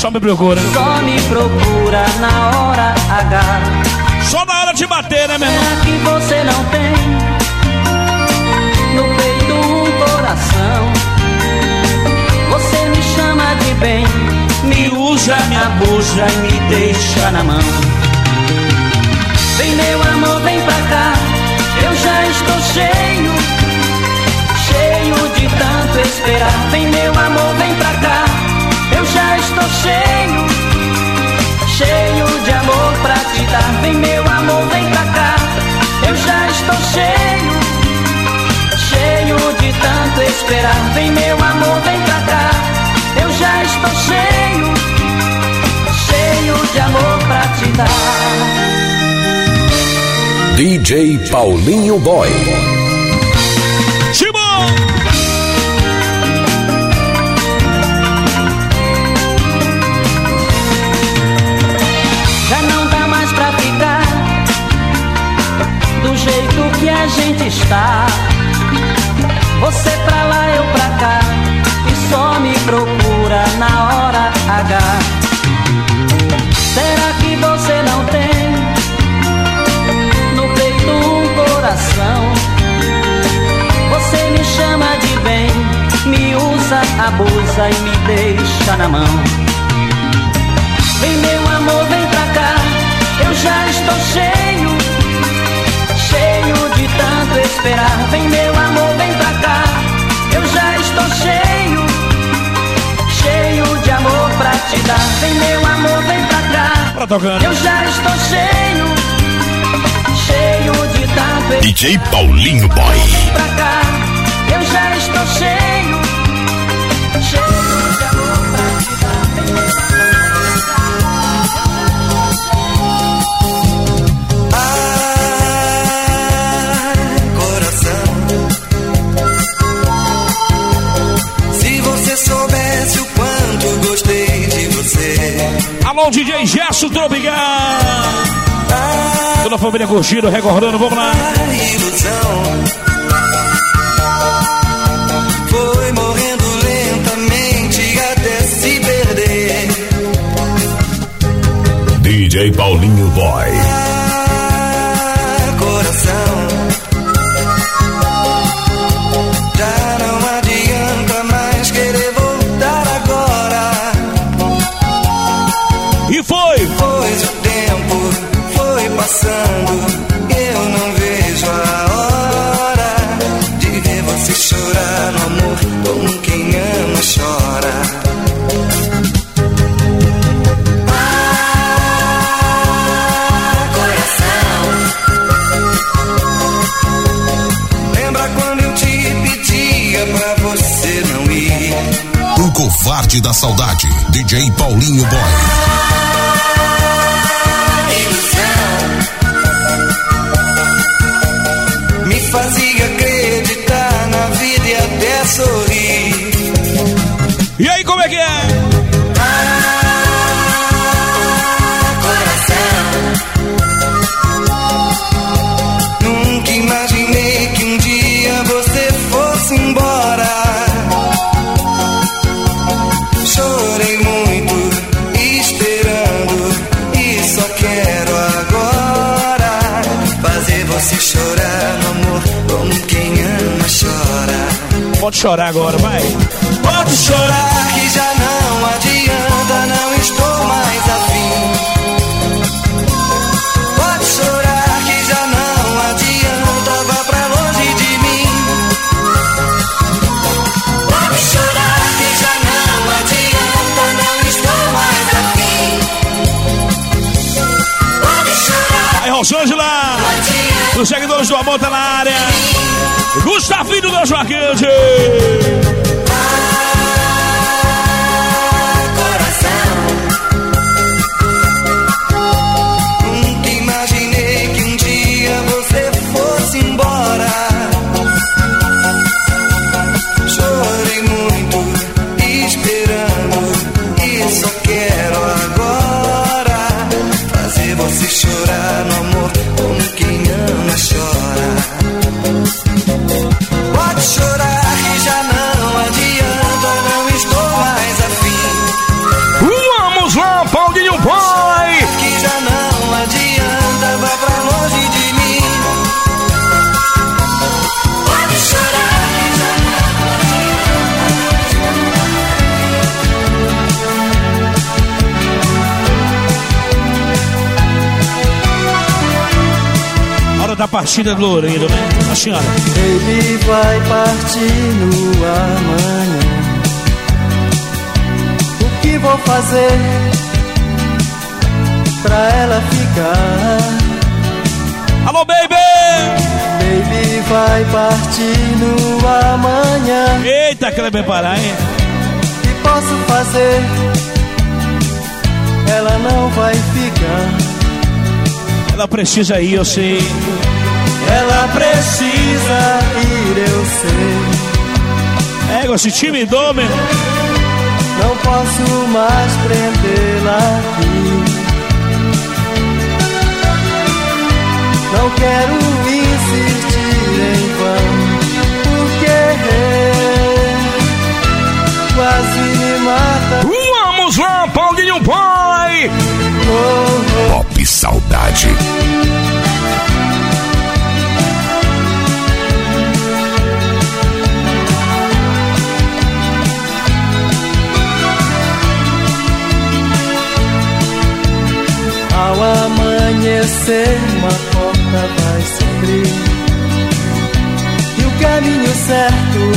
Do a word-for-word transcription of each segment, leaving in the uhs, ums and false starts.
Só me procura. Só me procura na hora H. Só na hora de bater, né, meu irmão? Será que você não tem no peito um coração? Você me chama de bem, me usa, me abusa e me deixa na mão. Vem meu amor, vem pra cá, eu já estou cheio, cheio de tanto esperar. Vem meu amor, vem pra cá, eu já estou cheio, cheio de amor pra te dar. Vem meu amor, vem pra cá, eu já estou cheio, cheio de tanto esperar. Vem meu amor, vem pra cá, eu já estou cheio, cheio de amor pra te dar. D J Paulinho Boy. Timão! Já não dá mais pra ficar do jeito que a gente está. Você pra lá, eu pra cá, e só me procura na hora H. Será que você não tem no peito um coração? Você me chama de bem, me usa, abusa e me deixa na mão. Vem meu amor, vem pra cá, eu já estou cheio, cheio de tanto esperar. Vem meu amor, vem pra cá, eu já estou cheio, cheio de amor pra te dar. Vem meu amor, vem pra cá, Pra tocando. eu já estou cheio, cheio de tanto esperar. D J Paulinho Boy. Vem pra cá, eu já estou cheio, cheio de amor pra te dar. Vem meu amor, alô, D J Gerson Tropical. Toda a família curtindo, recordando, vamos lá. A ilusão foi morrendo lentamente até se perder. D J Paulinho Boy. Ah, coração, já não adianta mais querer voltar agora. E foi! Pois o tempo foi passando, eu não vejo a hora de ver você chorar no amor, como quem ama chora. Ah, coração, lembra quando eu te pedia pra você não ir? O covarde da saudade, D J Paulinho Boy. Me fazia acreditar na vida e até sorrir. E aí, como é que é? Ah, coração, nunca imaginei que um dia você fosse embora. Chorei muito esperando e só quero agora fazer você chorar no amor, como quem ama chora. Pode chorar agora, vai. Pode chorar que já não adianta, não estou mais afim. Pode chorar que já não adianta, vá pra longe de mim. Pode chorar que já não adianta, não estou mais afim. Pode chorar. Aí, Rosângela, Não adianta. os seguidores do amor tá na área. Gustavinho do Joaquinte. Nunca imaginei que um dia você fosse embora. Chorei muito esperando e só quero agora fazer você chorar no amor, como quem ama chora. Pode chorar que já não hora da partida do Loureiro, né? A senhora. Ele vai partir no amanhã. O que vou fazer pra ela ficar? Alô, baby! Baby vai partir no amanhã. Eita, Kleber Pará, hein? O que posso fazer? Ela não vai ficar. Ela precisa ir, eu sei. Ela precisa ir, eu sei. É, esse time do, meu. Não posso mais prendê-la aqui. Não quero insistir em vão, porque quase me mata. Vamos lá, Paulinho Boy! Oh, oh. Pop Saudade. Ao amanhecer uma porta vai se abrir e o caminho certo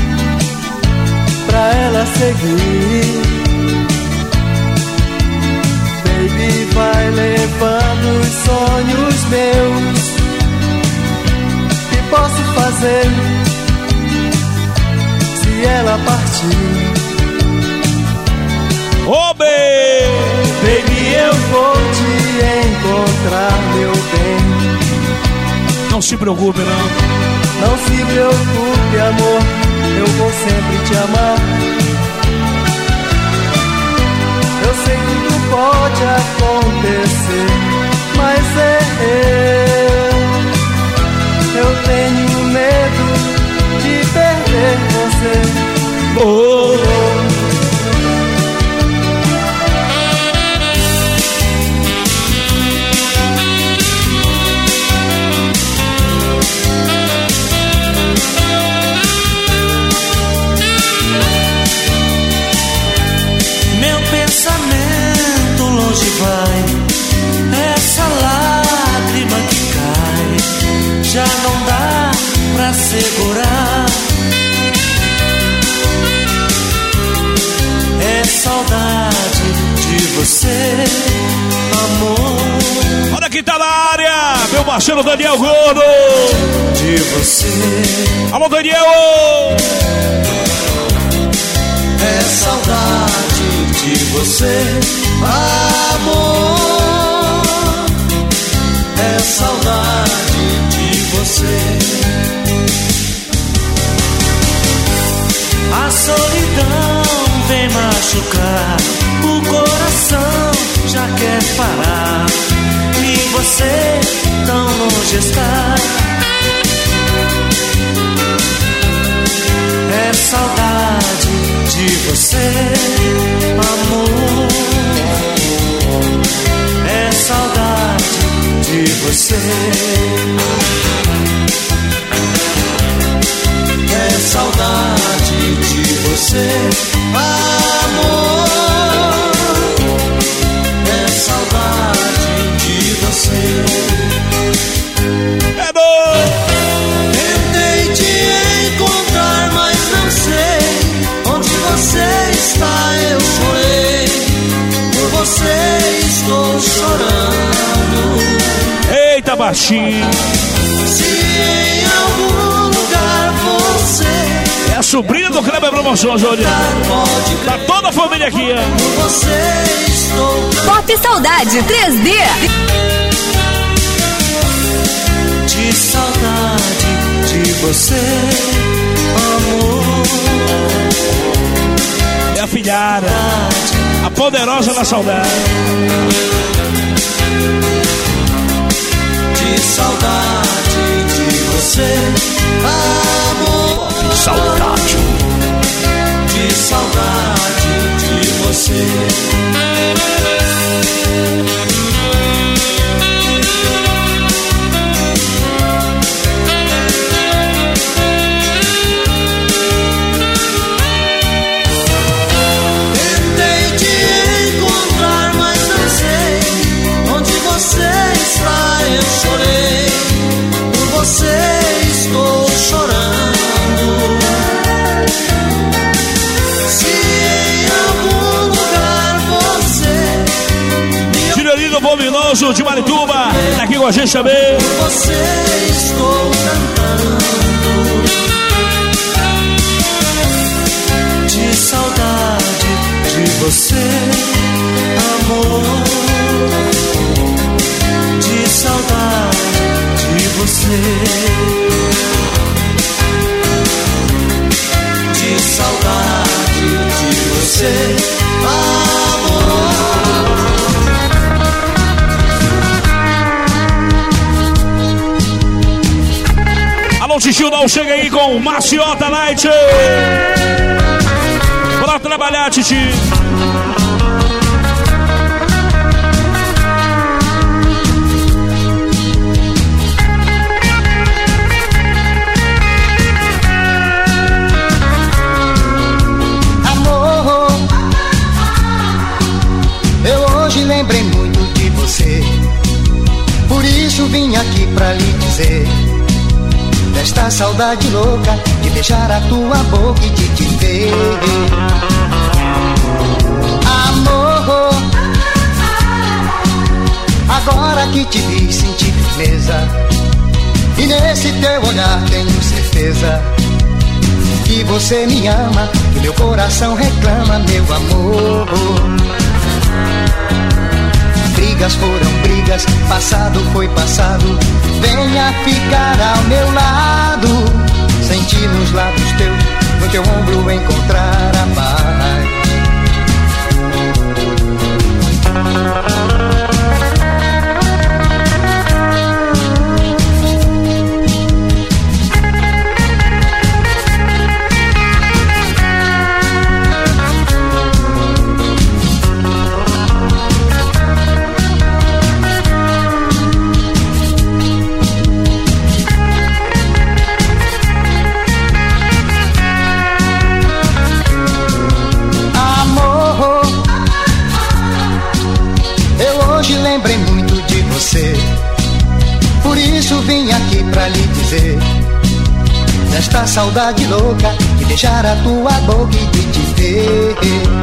pra ela seguir. Baby vai levando os sonhos meus. Que posso fazer se ela partir? Ô, oh, baby! Baby, eu vou te encontrar, meu bem. Não se preocupe, não. Não se preocupe, amor, eu vou sempre te amar. Eu sei que tudo pode acontecer, mas é eu. Eu tenho medo de perder você. Oh, oh. Longe vai essa lágrima que cai, já não dá pra segurar. É saudade de você, amor. Olha quem tá na área, meu parceiro Daniel Gordo. De você. Alô, Daniel! É saudade de você, amor. É saudade de você. A solidão vem machucar, o coração já quer parar, e você tão longe está. É saudade de você, amor. É saudade de você. É saudade de você, amor. É saudade de você. É bom! Tentei te encontrar, mas não sei onde você está. Eu chorei, por você estou chorando. Eita, baixinho! Se em algum lugar você É a sobrinha do Kleber Promoções, olha. Tá toda a família aqui, ó. por você estou Pop Saudade três D. de saudade de você, amor. É a filhada, a poderosa da saudade. De saudade de você, amor. Saudade. De saudade de você. Tentei te encontrar, mas não sei onde você está. Eu chorei, Marituba, tá aqui com a gente também. Você estou cantando de saudade de você, amor. De saudade de você. De saudade de você, amor. Alô, Titildão, chega aí com Maciota Night. Bora trabalhar, Titi. Amor, eu hoje lembrei muito de você. Por isso vim aqui pra lhe dizer desta saudade louca de beijar a tua boca e de te ver. Amor, agora que te vi senti firmeza, e nesse teu olhar tenho certeza que você me ama, que meu coração reclama, meu amor. Brigas foram brigas, passado foi passado. Venha ficar ao meu lado, sentir nos lábios teus, no teu ombro encontrar a paz. Lembrei muito de você, por isso vim aqui pra lhe dizer desta saudade louca de beijar a tua boca e de te ver.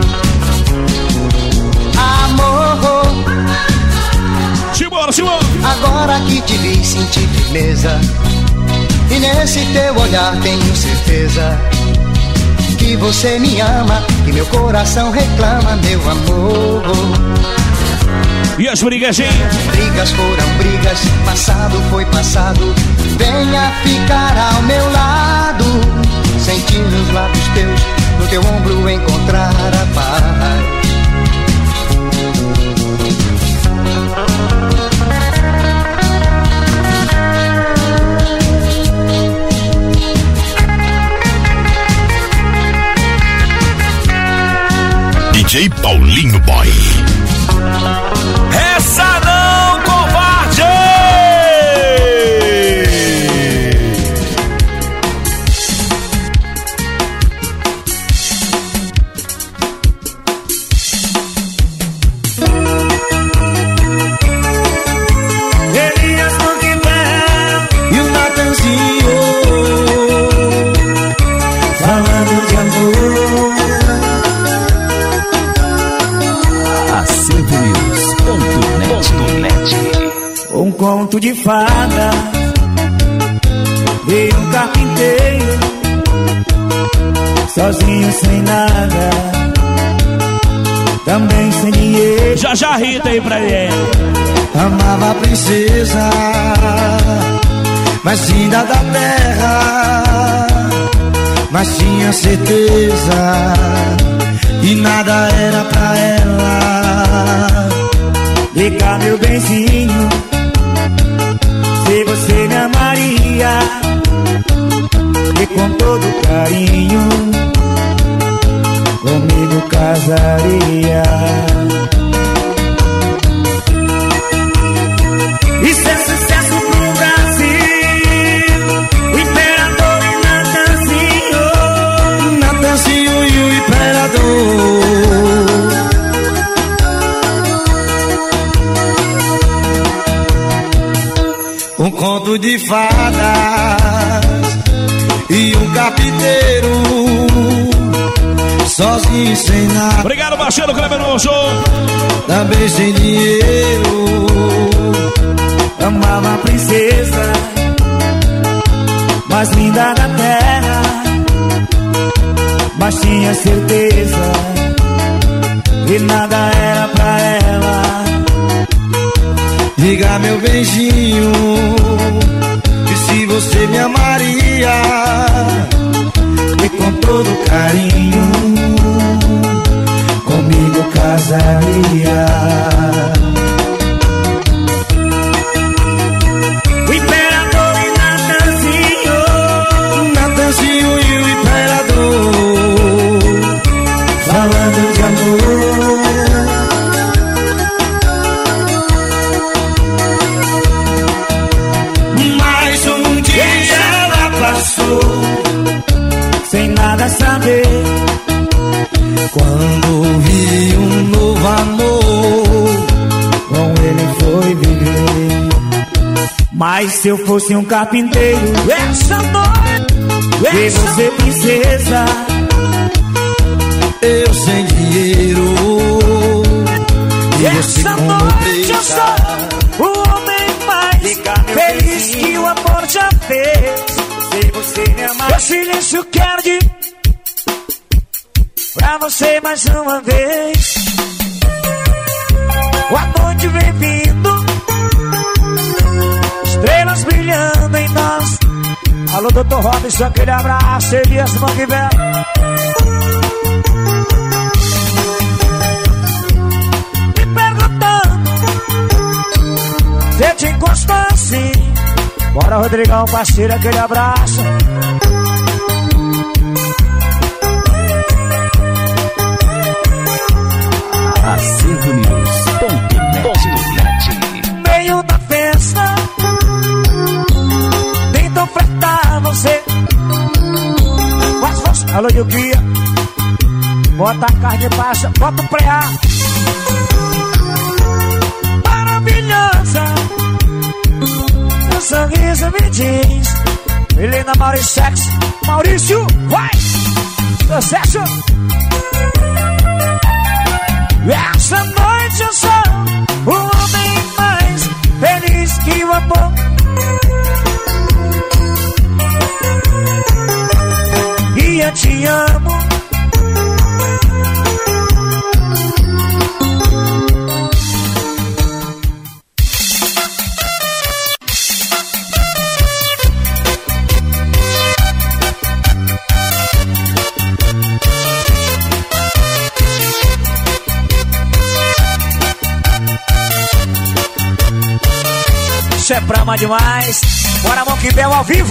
Amor, Simbora, simbora. agora que te vi senti firmeza, e nesse teu olhar tenho certeza que você me ama, que meu coração reclama, meu amor. E as brigas, hein? Brigas foram brigas, passado foi passado. Venha ficar ao meu lado, sentir nos lábios teus, no teu ombro encontrar a paz. D J Paulinho Boy. Essa não, covarde! Elias no Guilherme e o Natanzinho falando de amor. Um conto de fada, veio um carpinteiro, sozinho sem nada, também sem dinheiro. Já já Rita aí pra ele. Amava a princesa, mais linda da terra, mas tinha certeza que nada era pra ela. Vem cá, meu benzinho, se você me amaria, e com todo carinho comigo casaria. Isso é sucesso pro Brasil, o imperador e Natanzinho, Natanzinho e o imperador. Um conto de fadas e um carpinteiro, sozinho sem nada. Obrigado, Marcelo Kleber no show. Também sem dinheiro. Amava a princesa mais linda da terra, mas tinha certeza que nada era pra ela. Diga, meu beijinho, que se você me amaria, e com todo carinho comigo casaria. O imperador e Natanzinho, Natanzinho e o imperador, falando de amor. mais um dia ela passou sem nada saber. Quando vi um novo amor, com ele foi viver. Mas se eu fosse um carpinteiro, essa noite, e você princesa, eu sem dinheiro, e você essa com noite eu presa. sou o homem mais feliz que o amor já fez. Se você me amar, meu silêncio quero de pra você mais uma vez. A noite vem vindo, estrelas brilhando em nós. Alô, doutor Robinson, aquele abraço, Elias Manguivel. Me perguntando se eu te encosto assim. Bora, Rodrigão, parceiro, aquele abraço. Acervo News ponto net. Meio da festa, tento ofertar você. Faz, faz, alô, Yukia. Bota a carne baixa, bota o preá. Maravilhosa, seu sorriso me diz. Helena Mauriciex, Maurício, vai! Sucesso! Essa noite eu sou o homem mais feliz que o amor. E eu te amo. Isso é brama demais. Bora, Monkey Bell ao vivo.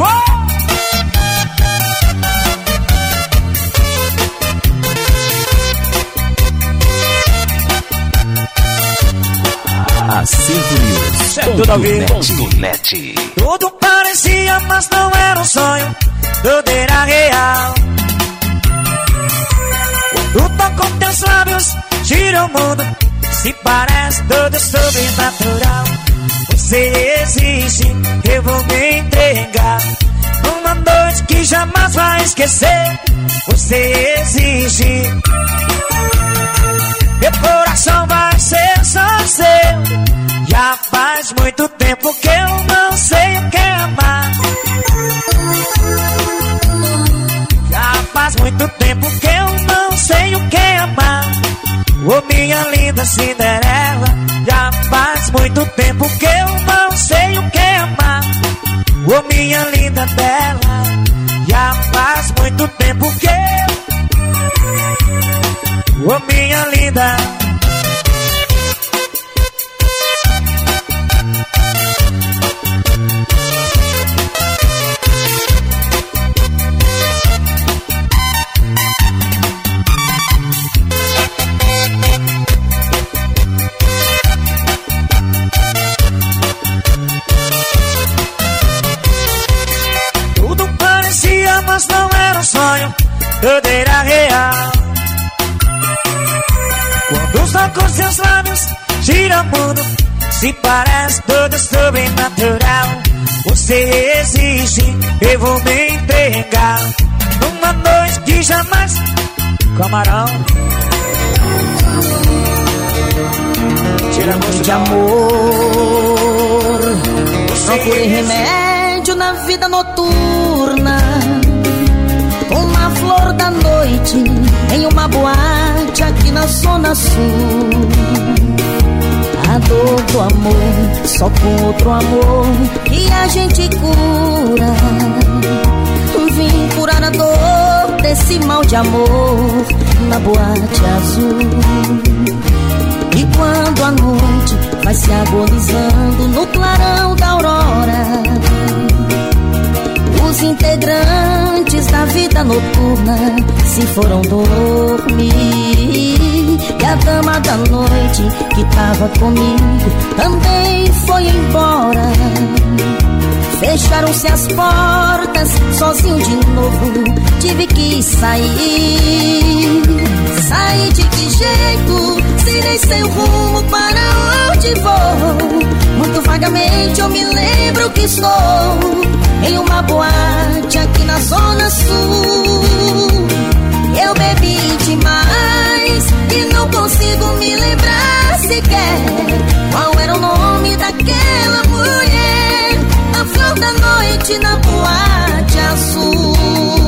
Acervo News É tudo ao vivo. ponto net. Tudo parecia, mas não era um sonho. Tudo era real. Quando tocam teus lábios, gira o mundo. Se parece tudo sobrenatural. Você existe, eu vou me entregar. Numa noite que jamais vai esquecer. Você existe. Meu coração vai ser só seu. Já faz muito tempo que eu não sei o que é amar. Já faz muito tempo que eu não sei o que é amar. Ô minha linda Cinderela, já faz muito tempo que eu não sei o que é amar. Ô minha linda Bela, já faz muito tempo que eu... Ô minha linda... Mas não era um sonho, tudo era real. Quando os tocam seus lábios, gira o mundo. Se parece tudo sobrenatural. Você existe, eu vou me entregar. Numa noite que jamais Camarão. Tira gosto de amor. Procurei remédio na vida noturna, com uma flor da noite em uma boate aqui na Zona Sul. A dor do amor, só com outro amor que a gente cura. Vim curar a dor desse mal de amor na boate azul. E quando a noite vai se agonizando no clarão da aurora, os integrantes da vida noturna se foram dormir. E a dama da noite que tava comigo também foi embora. Fecharam-se as portas, sozinho de novo tive que sair. Sair de que jeito, se nem sei o rumo para onde vou. Muito vagamente eu me lembro que estou em uma boate aqui na Zona Sul. Eu bebi demais e não consigo me lembrar sequer qual era o nome daquela mulher. A flor da noite na boate azul.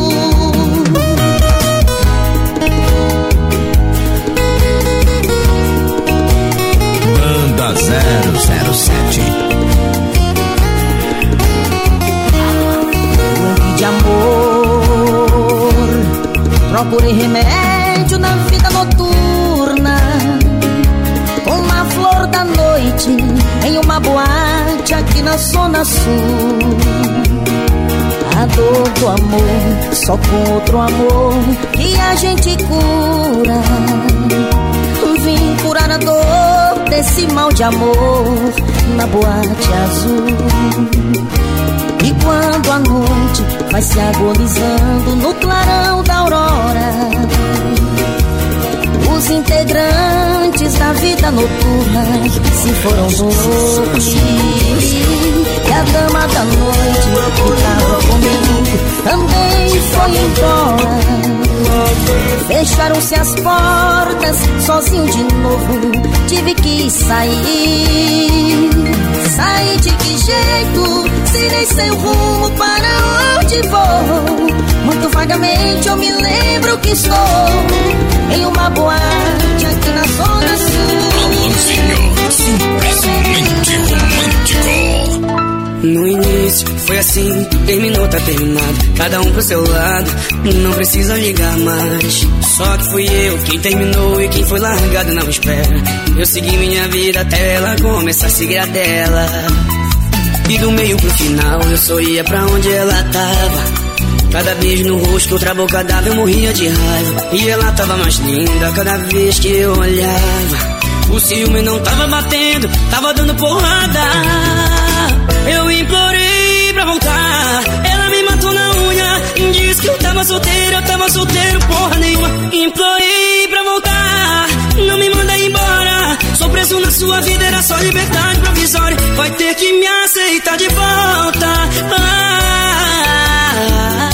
Banda zero zero sete. De amor, procurei remédio na vida noturna, com uma flor da noite em uma boate aqui na Zona Sul. A dor do amor, só com outro amor que a gente cura. Vim curar a dor desse mal de amor na boate azul. E quando a noite vai se agonizando no clarão da aurora, os integrantes da vida noturna se foram dormir. E a dama da noite que tava comigo também foi embora. Fecharam-se as portas, sozinho de novo tive que sair. Sair de que jeito, se nem sei o rumo para onde vou. Muito vagamente eu me lembro que estou em uma boate aqui na Zona Sul. Simplesmente romântico. No início foi assim, terminou, tá terminado, cada um pro seu lado, não precisa ligar mais. Só que fui eu quem terminou e quem foi largado não espera. Eu segui minha vida até ela começar a seguir a dela. E do meio pro final eu só ia pra onde ela tava. Cada beijo no rosto, outra boca dava, eu morria de raiva. E ela tava mais linda cada vez que eu olhava. O ciúme não tava batendo, tava dando porrada. Eu implorei pra voltar, ela me matou na unha. Disse que eu tava solteiro, eu tava solteiro, porra nenhuma. Implorei pra voltar, não me manda embora. Sou preso na sua vida, era só liberdade provisória. Vai ter que me aceitar de volta. Ah,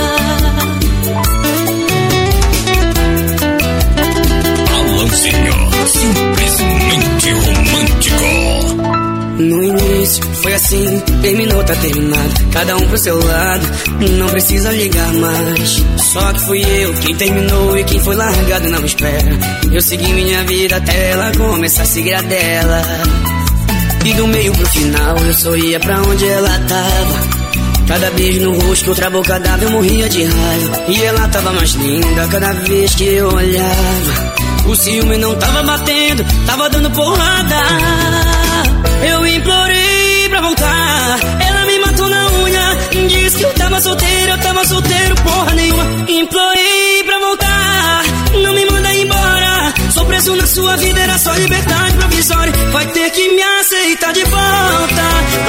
Alanzinho, simplesmente romântico. no início foi assim, terminou, tá terminado, cada um pro seu lado, não precisa ligar mais. Só que fui eu quem terminou e quem foi largado não espera. Eu segui minha vida até ela começar a seguir a dela. E do meio pro final eu só ia pra onde ela tava. Cada beijo no rosto, outra boca dava, eu morria de raiva. E ela tava mais linda cada vez que eu olhava. O ciúme não tava batendo, tava dando porrada. Eu implorei pra voltar, ela me matou na unha. Disse que eu tava solteiro, eu tava solteiro, porra nenhuma. Implorei pra voltar, não me manda embora. Sou preso na sua vida, era só liberdade provisória. Vai ter que me aceitar de volta.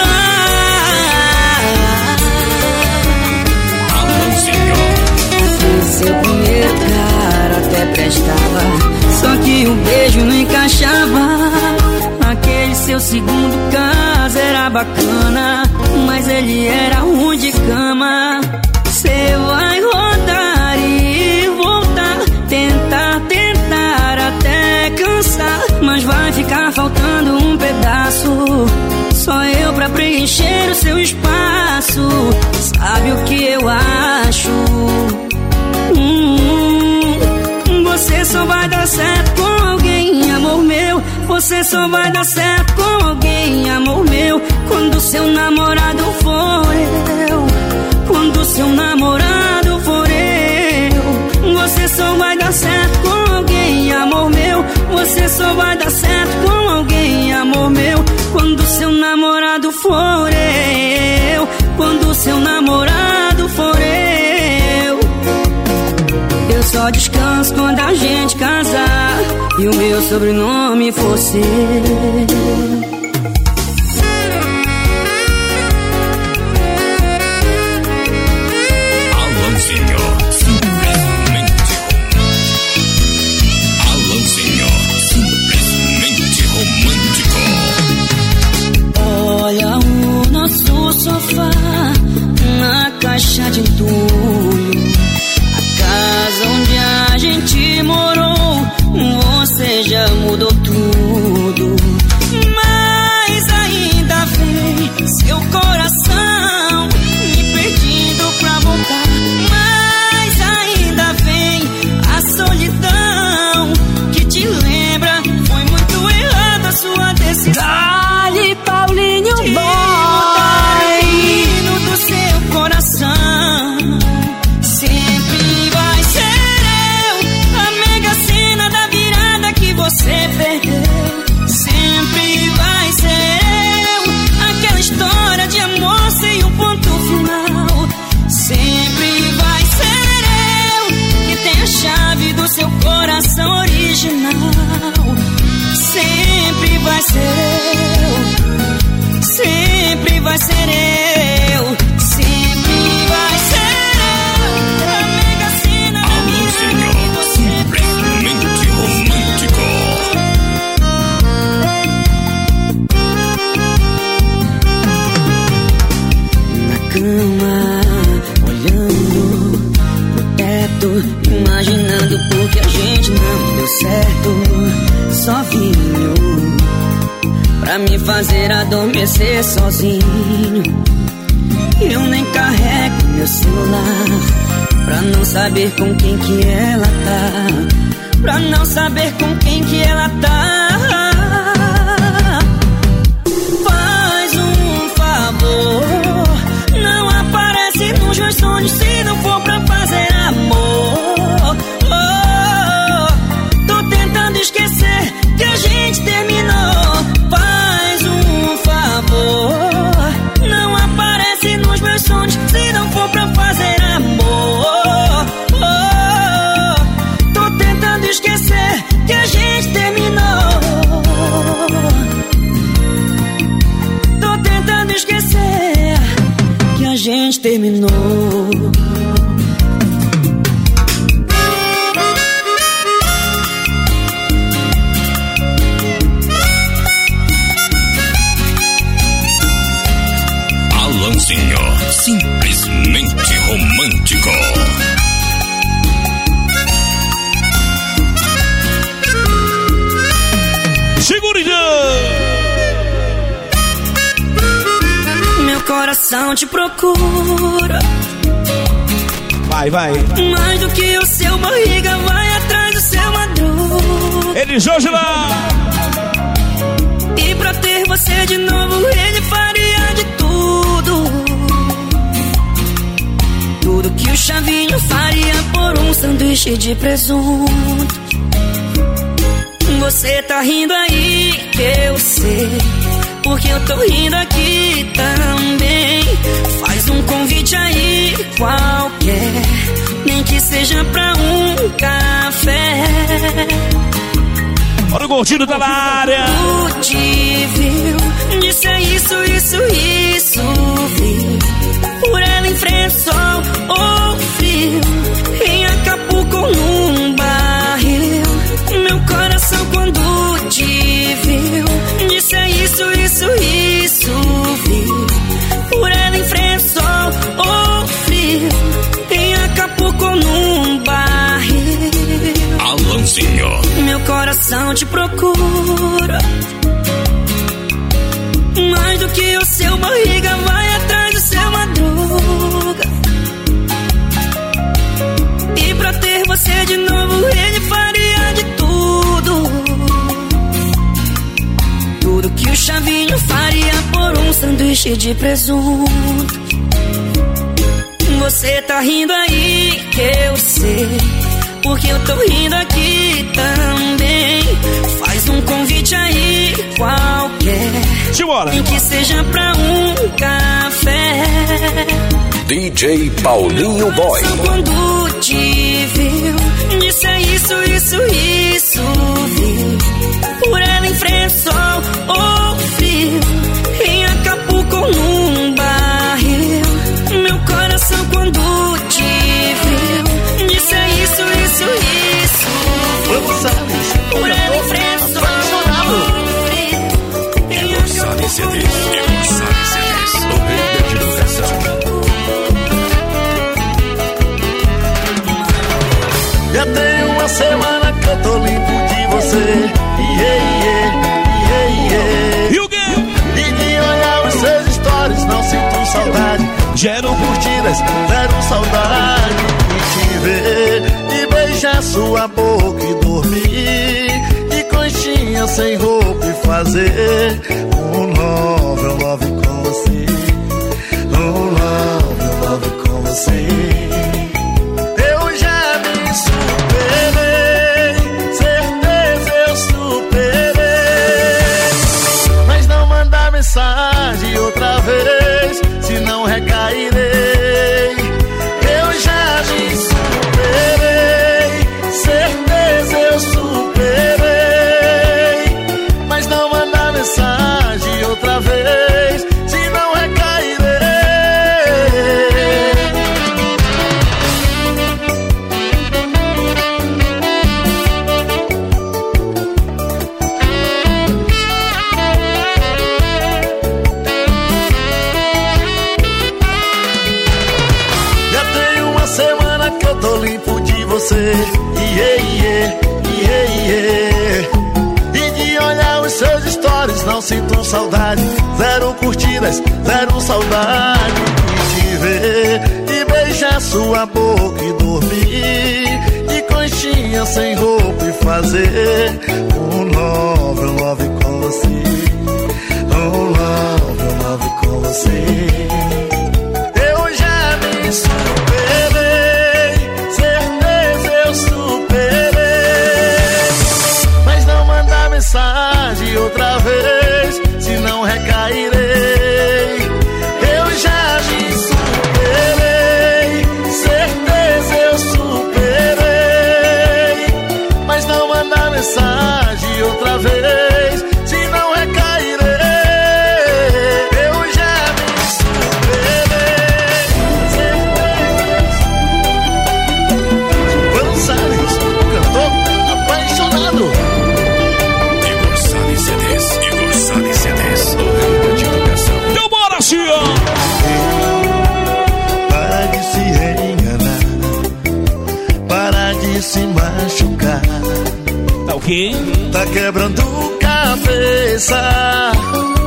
Seu primeiro cara até prestava, só que o beijo não encaixava. Aquele seu segundo caso era bacana, mas ele era ruim de cama. Cê vai rodar e voltar, tentar ficar faltando um pedaço, só eu pra preencher o seu espaço. Sabe o que eu acho? Hum, você só vai dar certo com alguém, amor meu. Você só vai dar certo com alguém, amor meu, quando seu namorado for eu. Quando seu namorado for eu. Você só vai dar certo com alguém, amor meu. Você só vai dar certo com alguém, amor meu, quando seu namorado for eu. Quando seu namorado for eu. Eu só descanso quando a gente casar e o meu sobrenome for seu. Sofá na caixa de entulho, a casa onde a gente morou, você já mudou tudo. Mas ainda vem seu coração me pedindo pra voltar. Mas ainda vem a solidão que te lembra. Foi muito errada a sua decisão. Dale, Paulinho Boy. Sempre vai ser eu, a mega cena da virada que você perdeu. Sempre vai ser eu, aquela história de amor sem o ponto final. Sempre vai ser eu, que tem a chave do seu coração original. Sempre vai ser eu, sempre vai ser eu. Olhando pro teto, imaginando porque a gente não deu certo. Sozinho, pra me fazer adormecer sozinho. Eu nem carrego meu celular, pra não saber com quem que ela tá. Pra não saber com quem que ela tá. Faz um favor, não aparece nos meus sonhos se não for pra fazer amor. Oh, tô tentando esquecer que a gente terminou. Faz um favor, não aparece nos meus sonhos se não for pra fazer amor. Oh, tô tentando esquecer que a gente terminou. Tô tentando esquecer que a gente terminou. Alanzinho, simplesmente romântico. Segure! Meu coração te procura. Vai, vai. Mais do que o seu barriga vai atrás do seu madruga. Elisângela! E pra ter você de novo ele faria de tudo. Tudo que o Chavinho faria por um sanduíche de presunto. Você tá rindo aí, que eu sei, porque eu tô rindo aqui também. Faz um convite aí qualquer, nem que seja pra um café. Olha o gordinho tá na área. Tu te viu, disse é isso, isso, isso, viu. Por ela enfrentou o frio, em Acapulco num barril. Meu coração quando te viu, disse é isso, isso, isso, viu. Por ela enfrentou o frio, em Acapulco num barril. Alanzinho, meu coração te procura. barriga vai atrás do seu Madruga. E pra ter você de novo ele faria de tudo. Tudo que o Chavinho faria por um sanduíche de presunto. Você tá rindo aí, eu sei, porque eu tô rindo aqui também. Faz um convite aí, qualquer, simbora, nem que seja pra um café. D J Paulinho Boy. Quando te viu, disse é isso, isso, isso, viu. Por ela enfrentou o frio, em Acapulco num barril. Meu coração quando te viu, disse é isso, isso, isso, viu. Por ela enfrentou o frio, em Acapulco C Ds, Gonçalves C Ds, o rei da divulgação. Já tem uma semana que eu tô limpo de você. Yeah, yeah, yeah, yeah. E o quê? E de olhar os seus stories não sinto saudade. Gero curtidas, zero saudade de te ver e beijar sua boca e dormir. De conchinha sem roupa e fazer um love, um love com você. Um love, um love com você. Eu já me superei, certeza eu superei. Mas não mandar mensagem outra vez, senão recairei. Eu já me superei, certeza eu superei. Mas não mandar mensagem outra vez, senão recairei. Tô limpo de você, yeah, yeah, yeah, yeah. E de olhar os seus stories não sinto saudade. Zero curtidas, zero saudade de te ver e beijar sua boca e dormir. De conchinha sem roupa e fazer um love, um love com você. Um love, um love com você. Eu já me superei, mensagem outra vez, senão recairei. Eu já me superei, certeza eu superei. Mas não mandar mensagem outra vez, senão recairei. Eu já me superei, certeza. Vamos Salles, o cantor apaixonado. Então bora, senhor! Para de se enganar, para de se machucar. Tá o quê? Tá quebrando cabeça.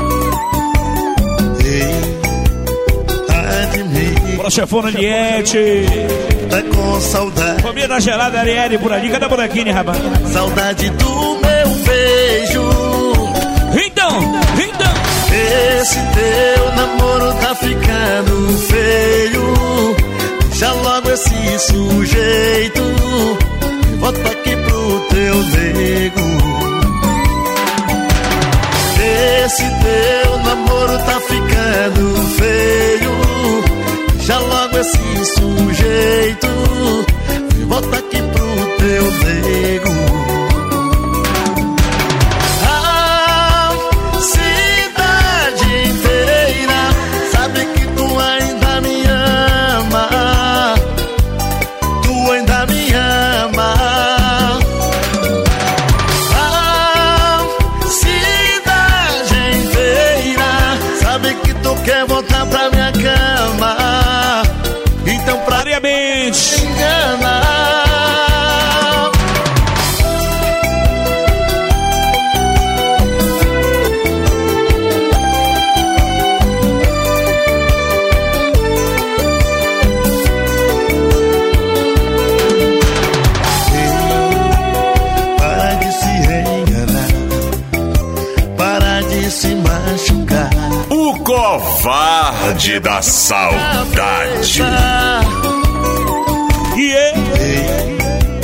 Ei, admira. Bora, chefona Niete. Tá com saudade. Família da gelada Arielle por ali. Cadê a bonequinha, rapaz? Saudade do meu beijo. Então, então. Esse teu namoro tá ficando feio. Já logo esse sujeito volta aqui pro teu nego. Esse teu namoro tá ficando feio. Já logo esse sujeito volta aqui pro teu nego. Quer voltar pra minha cama, então pra Ariamente enganar. covarde da saudade. E yeah.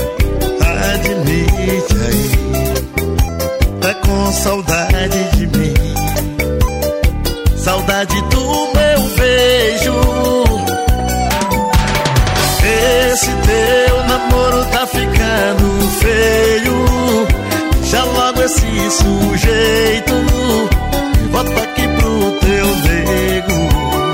Admite aí, tá com saudade de mim, saudade do meu beijo. Esse teu namoro tá ficando feio, já logo esse sujeito volta aqui pro teu nego.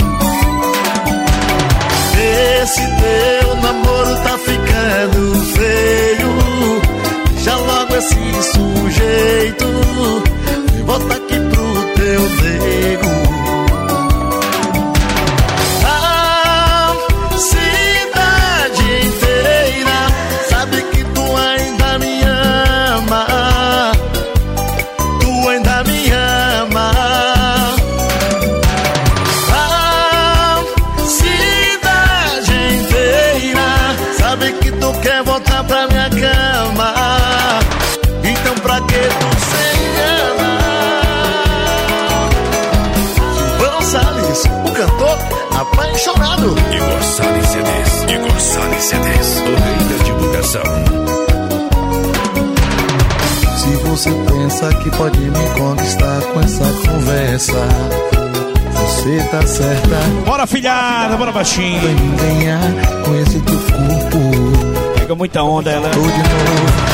Esse teu namoro tá ficando feio, já logo esse sujeito volta aqui pro teu nego. A cidade inteira sabe que tu ainda me ama, tu ainda me ama. A cidade inteira sabe que tu quer voltar pra minha cama. Então pra que tu se engana? Silvão Salles, o cantor apaixonado. Igor Salles C Ds, Igor Salles C Ds, o rei da divulgação. Se você pensa que pode me conquistar com essa conversa, você tá certa. Bora, filhada, bora, baixinho. Vai me ganhar com esse teu corpo. Pega muita onda, ela. Tô de novo.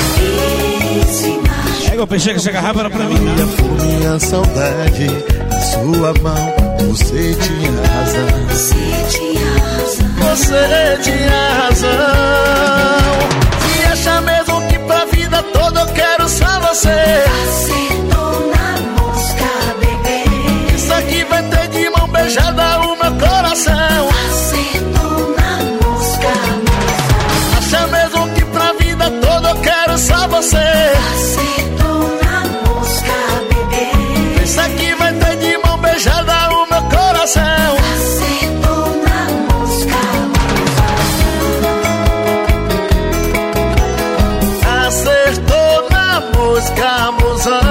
É, eu pensei que essa garrafa era pra mim, né? Por minha saudade, na sua mão, você tinha razão. Você tinha razão. Você tinha razão. Se acha mesmo que pra vida toda eu quero só você. Acertou na mosca, bebê. Isso aqui vai ter de mão beijada o meu coração. Acertou na mosca, moça. Acha mesmo que pra vida toda eu quero só você. Acertou na mosca, bebê. Isso aqui vai ter de mão beijada o meu coração. Acertou na mosca, moça. Acertou na mosca, mozão.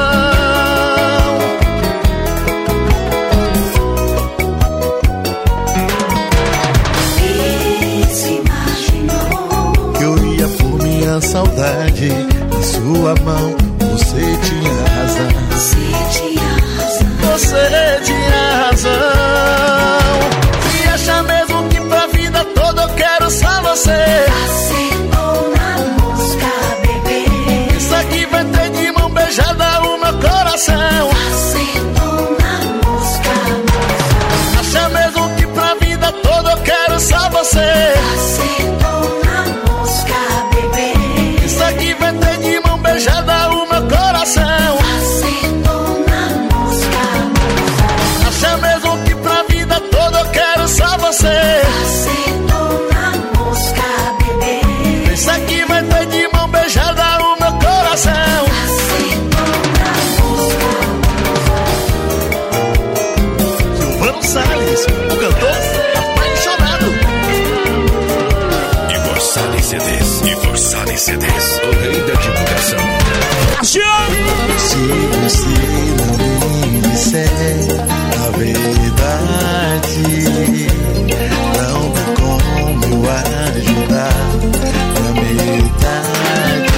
Que eu ia por minha saudade, na sua mão, você tinha razão. Você tinha razão. Você tinha razão. Se acha mesmo que pra vida toda eu quero só você. Acertou na mosca, bebê. Isso aqui vai ter de mão beijada o meu coração. Acertou na mosca, moça. Acha mesmo que pra vida toda eu quero só você. Acertou na mosca, bebê. Isso aqui vai ter de mão beijada o meu coração. Acertou na mosca, moça. Acha mesmo que pra vida toda eu quero só você. Acertou na mosca, bebê. Isso aqui vai ter de mão beijada o meu coração. Acertou na mosca, moça. Silvão Salles, o cantor apaixonado. Igor Salles C Ds, Igor Salles C Ds, o rei da divulgação. Se você não me disser a verdade, não tem como eu ajudar na metade.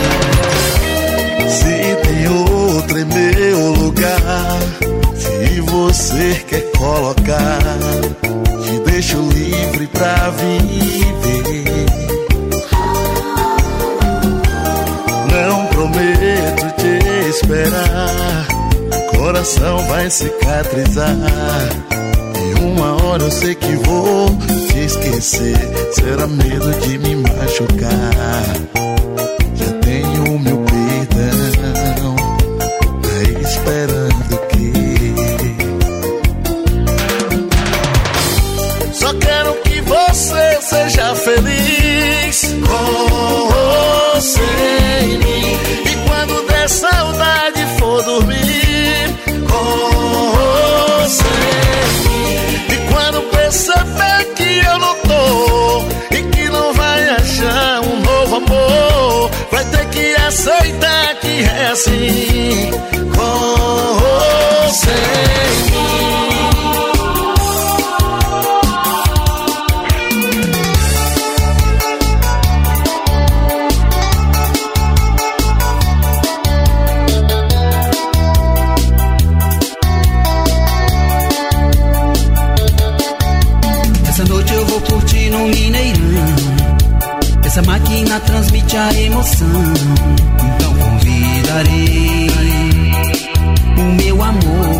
Se tem outro em meu lugar, se você quer colocar, te deixo livre pra viver. Não prometo te esperar, coração vai cicatrizar. E uma hora eu sei que vou te esquecer, será medo de me machucar. Já tenho meu perdão, tá esperando que só quero que você seja feliz com você em mim. E quando der saudade for dormir com você em mim. E quando perceber que eu não tô e que não vai achar um novo amor, vai ter que aceitar que é assim com você em mim. no Mineirão. Essa máquina transmite a emoção. Então convidarei o meu amor.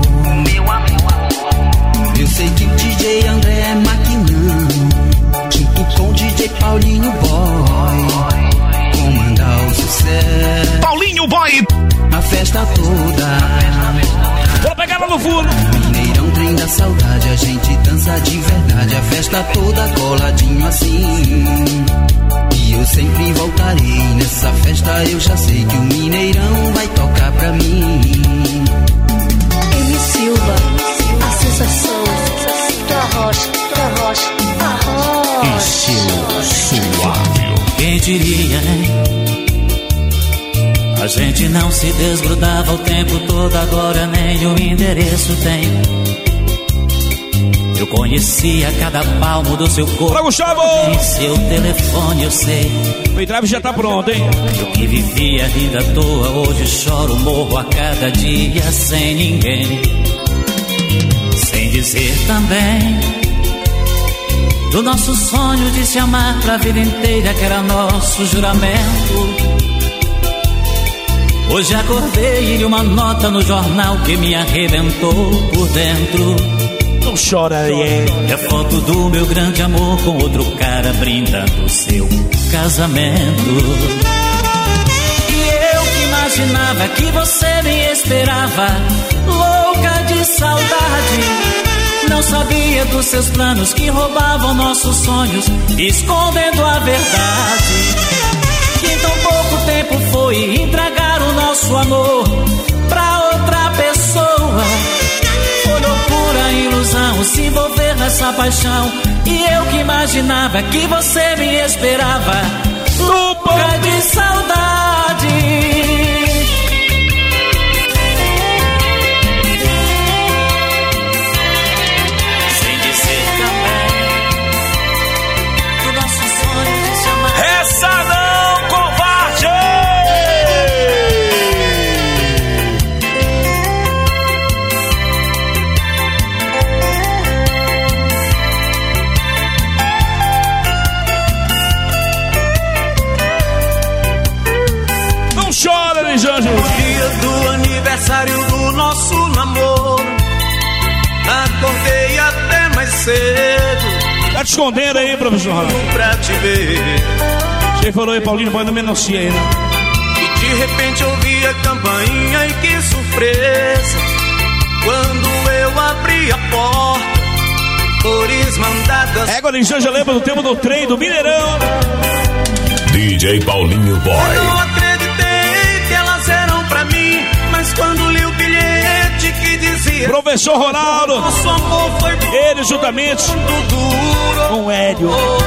Eu sei que o D J André é maquinão, junto com o D J Paulinho Boy, comandar o sucesso. Paulinho Boy! A festa toda. Vou pegar ela no fundo. Mineirão, trem da saudade, a gente dança de verdade. A festa toda coladinho assim. E eu sempre voltarei nessa festa. Eu já sei que o Mineirão vai tocar pra mim. M. Silva, a sensação do arroz, do arroz, arroz. Estilo suave. Quem diria, hein? A gente não se desgrudava o tempo todo, agora nem o endereço tem. Eu conhecia cada palmo do seu corpo. Pra Gustavo! Em seu telefone eu sei. O pendrive já tá pronto, hein? Eu que vivia a vida à toa, hoje choro, morro a cada dia sem ninguém. Sem dizer também do nosso sonho de se amar pra vida inteira, que era nosso juramento. Hoje acordei e li uma nota no jornal que me arrebentou por dentro. Não chora, yeah. É foto do meu grande amor com outro cara brindando seu casamento. E eu que imaginava que você me esperava, louca de saudade. Não sabia dos seus planos que roubavam nossos sonhos, escondendo a verdade. Que em tão pouco tempo foi entregar o nosso amor pra outra pessoa. Foi loucura, ilusão, se envolver nessa paixão. E eu que imaginava que você me esperava, louca de saudade. Dia do aniversário do nosso namoro, acordei até mais cedo. Tá te escondendo aí, professor Ronaldo? Pra te ver. Você falou aí, Paulinho, mas não menoscia aí, né? E de repente ouvi a campainha e que surpresa. Quando eu abri a porta, flores mandadas. É, agora em já lembra do tempo do trem do Mineirão. D J Paulinho Boy. Eu não acreditei que elas eram pra mim, mas quando li o bilhete que dizia Professor Ronaldo, nosso amor foi duro, ele juntamente duro, com o Hélio.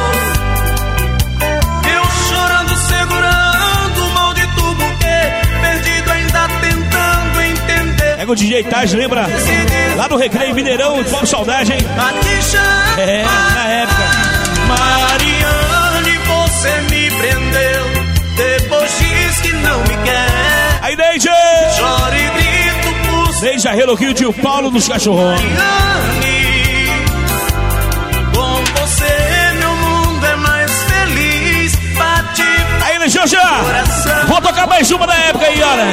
Eu chorando, segurando o maldito buquê, perdido ainda tentando entender. É o D J Tais, lembra? Lá no Recreio Mineirão, com saudade, hein? É, na época. Mariane, você me prendeu, depois diz que não me quer. Aí, Neide! Choro e grito por Neide Arrelo, Rio de Paulo dos Cachorrões. Mariane, com você meu mundo é mais feliz. Bate. Aí, Alexandre, vou tocar mais uma da época aí, olha.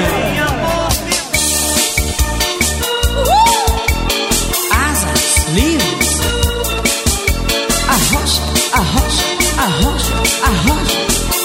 Asas livres. Arrocha, arrocha, arrocha, arrocha.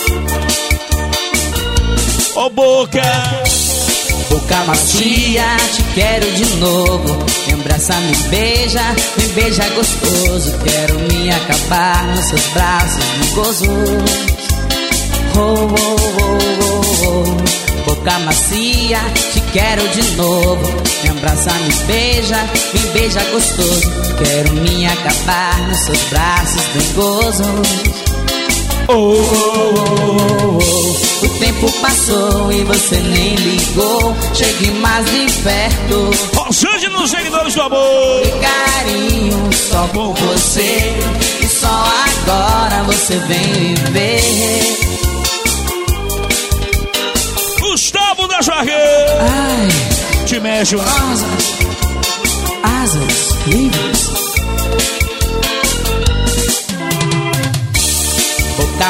Ô, boca! Boca macia, te quero de novo. Me abraça, me beija, me beija gostoso. Quero me acabar nos seus braços, me gozoso. Oh, oh, oh, oh, oh. Boca macia, te quero de novo. Me abraça, me beija, me beija gostoso. Quero me acabar nos seus braços, bem gozoso. Oh, oh, oh, oh. O tempo passou e você nem ligou. Chegue mais de perto. Rosângela nos seguidores do amor. Que carinho só com você. E só agora você vem me ver. Gustavo da Jarre. Ai, te mexe. Asas, asas livres.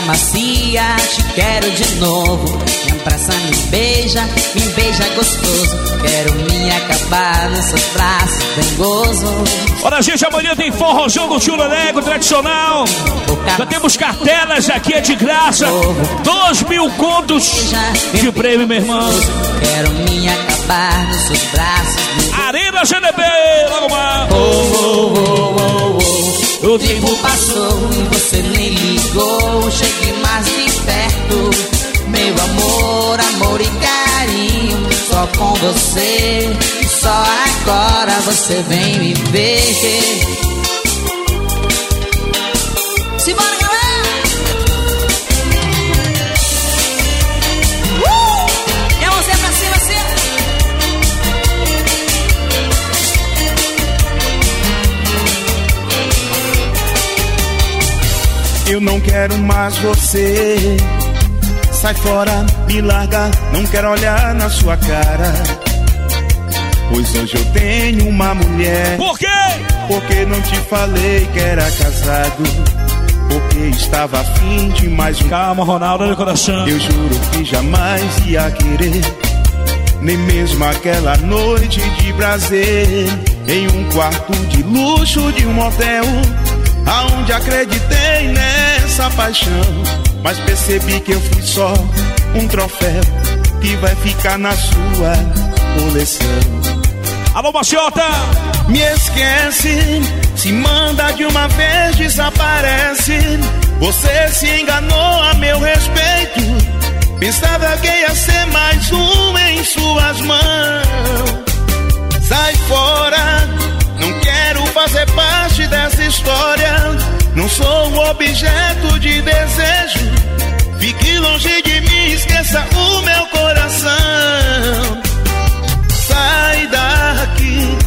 macia, te quero de novo. Me abraça, me beija, me beija gostoso. Quero me acabar nos seus braços, bem gozo. Olha, gente, amanhã tem forrojão do Tio Lelego, tradicional. Já temos cartelas aqui, é de graça. Dois mil contos de prêmio, meu irmão. Quero me acabar nos seus braços. Arena G D B, logo mais. Oh, oh, oh, oh, oh. O tempo passou e você nem ligou. Chegue mais de perto, meu amor, amor e carinho. Só com você, só agora você vem me ver. Simbora, galera! Uh! E a você pra cima, assim. Eu não quero mais você. Sai fora, me larga, não quero olhar na sua cara. Pois hoje eu tenho uma mulher. Por quê? Porque não te falei que era casado. Porque estava afim de mais um. Calma, Ronaldo, no coração. Eu juro que jamais ia querer, nem mesmo aquela noite de prazer, em um quarto de luxo de um motel, aonde acreditei nessa paixão. Mas percebi que eu fui só um troféu que vai ficar na sua coleção. Alô, Maciota! Me esquece, se manda de uma vez, desaparece. Você se enganou a meu respeito. Pensava que ia ser mais um em suas mãos. Sai fora, não quero fazer parte dessa história. Não sou um objeto de desejo. Fique longe de mim, esqueça o meu coração. Sai daqui,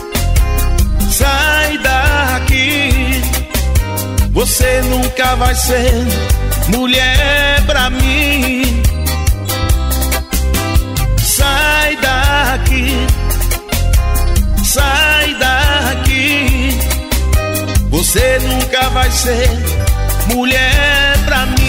sai daqui. Você nunca vai ser mulher pra mim. Sai daqui, sai daqui. Você nunca vai ser mulher pra mim.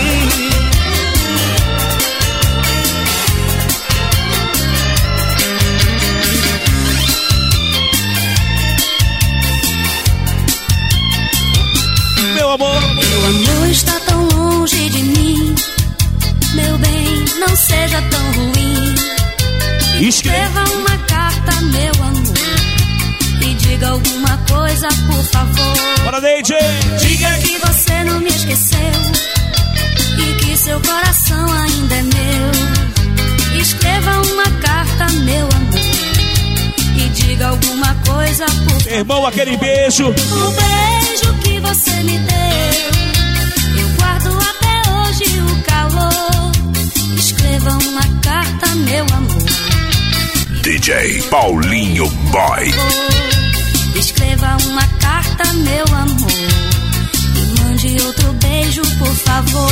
Meu amor, meu amor está tão longe de mim. Meu bem, não seja tão ruim. Escreva uma carta, meu amor, e diga alguma coisa, por favor. Bora, D J! Diga que você não me esqueceu e que seu coração ainda é meu. Escreva uma carta, meu amor, e diga alguma coisa, por favor. Irmão, aquele beijo. O beijo que você me deu, eu guardo até hoje o calor. Escreva uma carta, meu amor. D J Paulinho Boy. Escreva uma carta, meu amor, e mande outro beijo, por favor.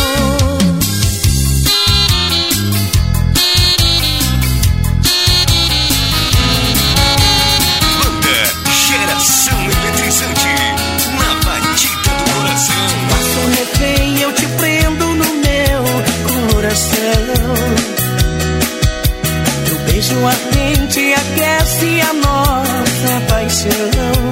Banda Geração Eletrizante, na batida do coração. Faço um refém, eu te prendo no meu coração. Teu beijo ardente aquece a nossa paixão.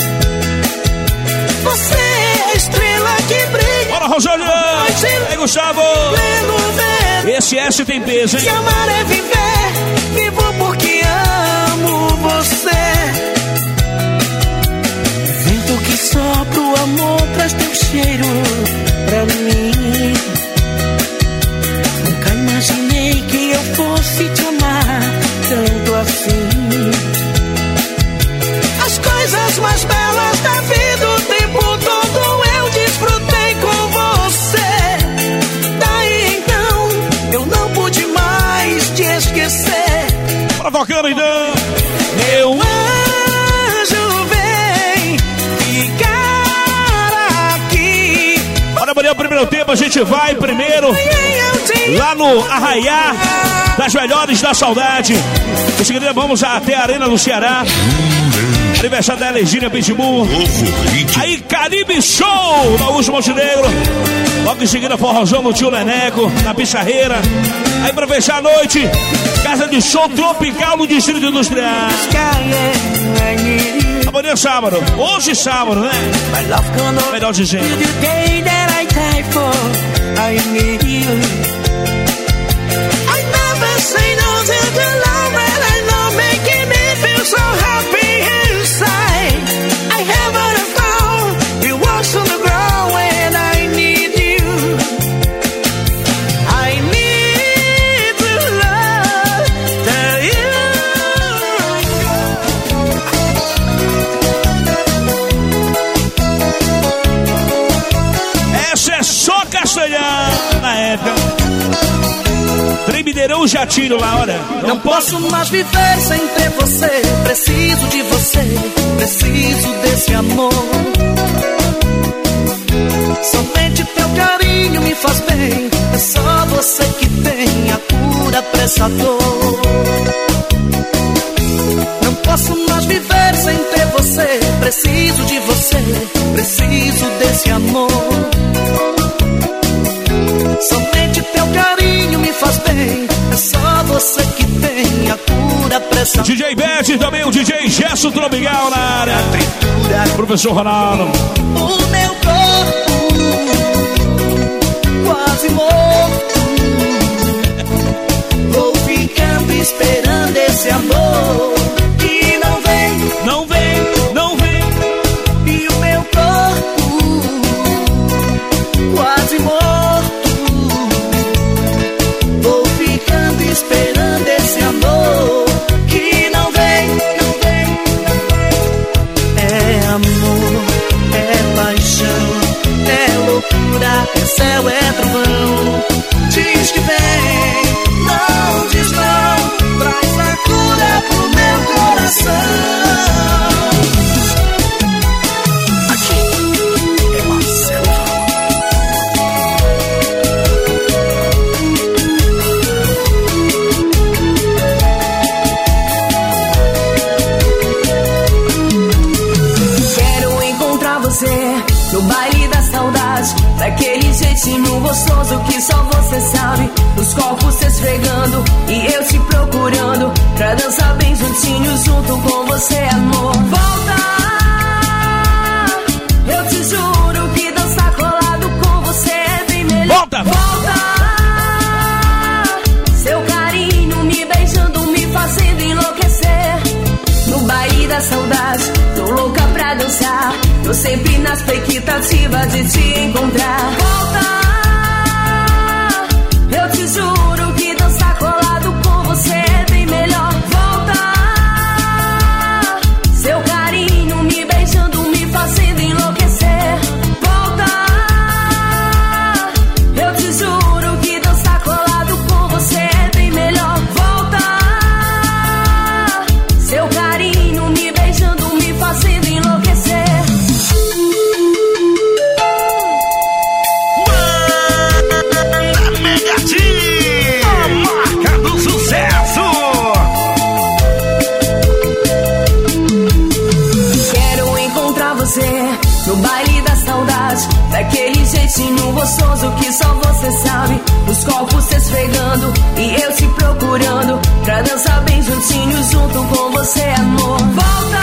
Você é a estrela que brilha. Bora, Rosângela! Aí, Gustavo! Esse S tem peso, hein? Se amar é viver, vivo porque amo você. Vento que sopra o amor, traz teu cheiro pra mim. Nunca imaginei que eu fosse te amar tanto assim. As coisas mais belas da vida, o tempo todo eu desfrutei com você. Daí então eu não pude mais te esquecer. Bora tocando então. Meu anjo vem ficar aqui. Bora, amanhã, o primeiro tempo, a gente vai primeiro lá no Arraiá das Melhores da Saudade. Em seguida, vamos até a Arena do Ceará. Aniversário da Legínia Pitbull. Aí, Caribe Show da Augusto Montenegro. Logo em seguida, forrozão no Tio Leneco, na Picharreira. Aí, pra fechar a noite, casa de show tropical no Distrito Industrial. Amanhã é sábado, hoje sábado, né? Melhor dizendo. Say no to the love and I know making me feel so happy inside. I haven't found you walks on the ground when I need you. I need to love you. Essa é só Castanhar na época. Mineirão Jatinho lá, olha. Não, não posso mais viver sem ter você. Preciso de você, preciso desse amor. Somente teu carinho me faz bem. É só você que tem a cura pra essa dor. Não posso mais viver sem ter você. Preciso de você, preciso desse amor. Somente teu carinho me faz bem. É só você que tem a cura pra essa... D J Beth, também o D J Gesso Tropical na área. Professor Ronaldo. O meu corpo quase morto. Vou ficando esperando esse amor que não vem. Não vem, não vem. E o meu corpo quase morto. Esperando esse amor que não vem, não vem. É amor, é paixão, é loucura, é céu, é trovão. Diz que vem, não diz não. Traz a cura pro meu coração. Aqui é Marcelo. No baile da saudade, daquele jeitinho gostoso que só você sabe. Os corpos se esfregando e eu te procurando pra dançar bem juntinho junto com você, amor. Volta, eu te juro que dançar colado com você é bem melhor. Volta, volta, seu carinho me beijando, me fazendo enlouquecer. No baile da saudade, tô louca pra dançar. Tô sempre na expectativa de te encontrar. Volta, eu te juro que dançar colado com você é bem melhor. Volta, seu carinho me beijando, me fazendo enlouquecer. Volta, eu te juro que dançar colado com você é bem melhor. Volta, seu carinho me beijando, me fazendo enlouquecer. No baile da saudade, daquele jeitinho gostoso que só você sabe. Os corpos se esfregando e eu te procurando pra dançar bem juntinho junto com você, amor. Volta,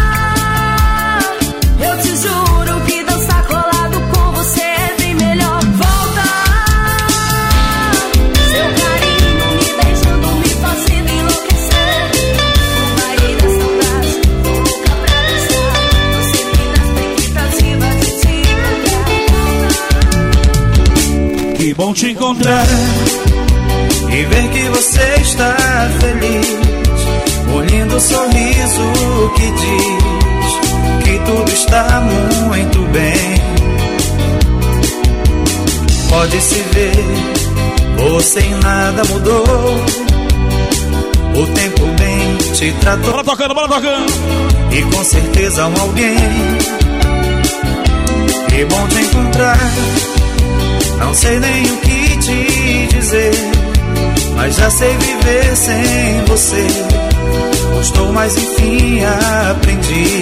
eu te juro que dançar colado com você é bem melhor. Volta, seu carinho me beijando, me fazendo enlouquecer. No baile da saudade, tô louca pra dançar. Tô sempre na expectativa de te encontrar. Que bom te encontrar e ver que você está feliz. O lindo sorriso que diz que tudo está muito bem. Pode se ver, você em nada mudou. O tempo bem te tratou. Bora tocando, bora tocando. E com certeza um alguém. Que bom te encontrar. Não sei nem o que te dizer, mas já sei viver sem você. custou, mas enfim aprendi.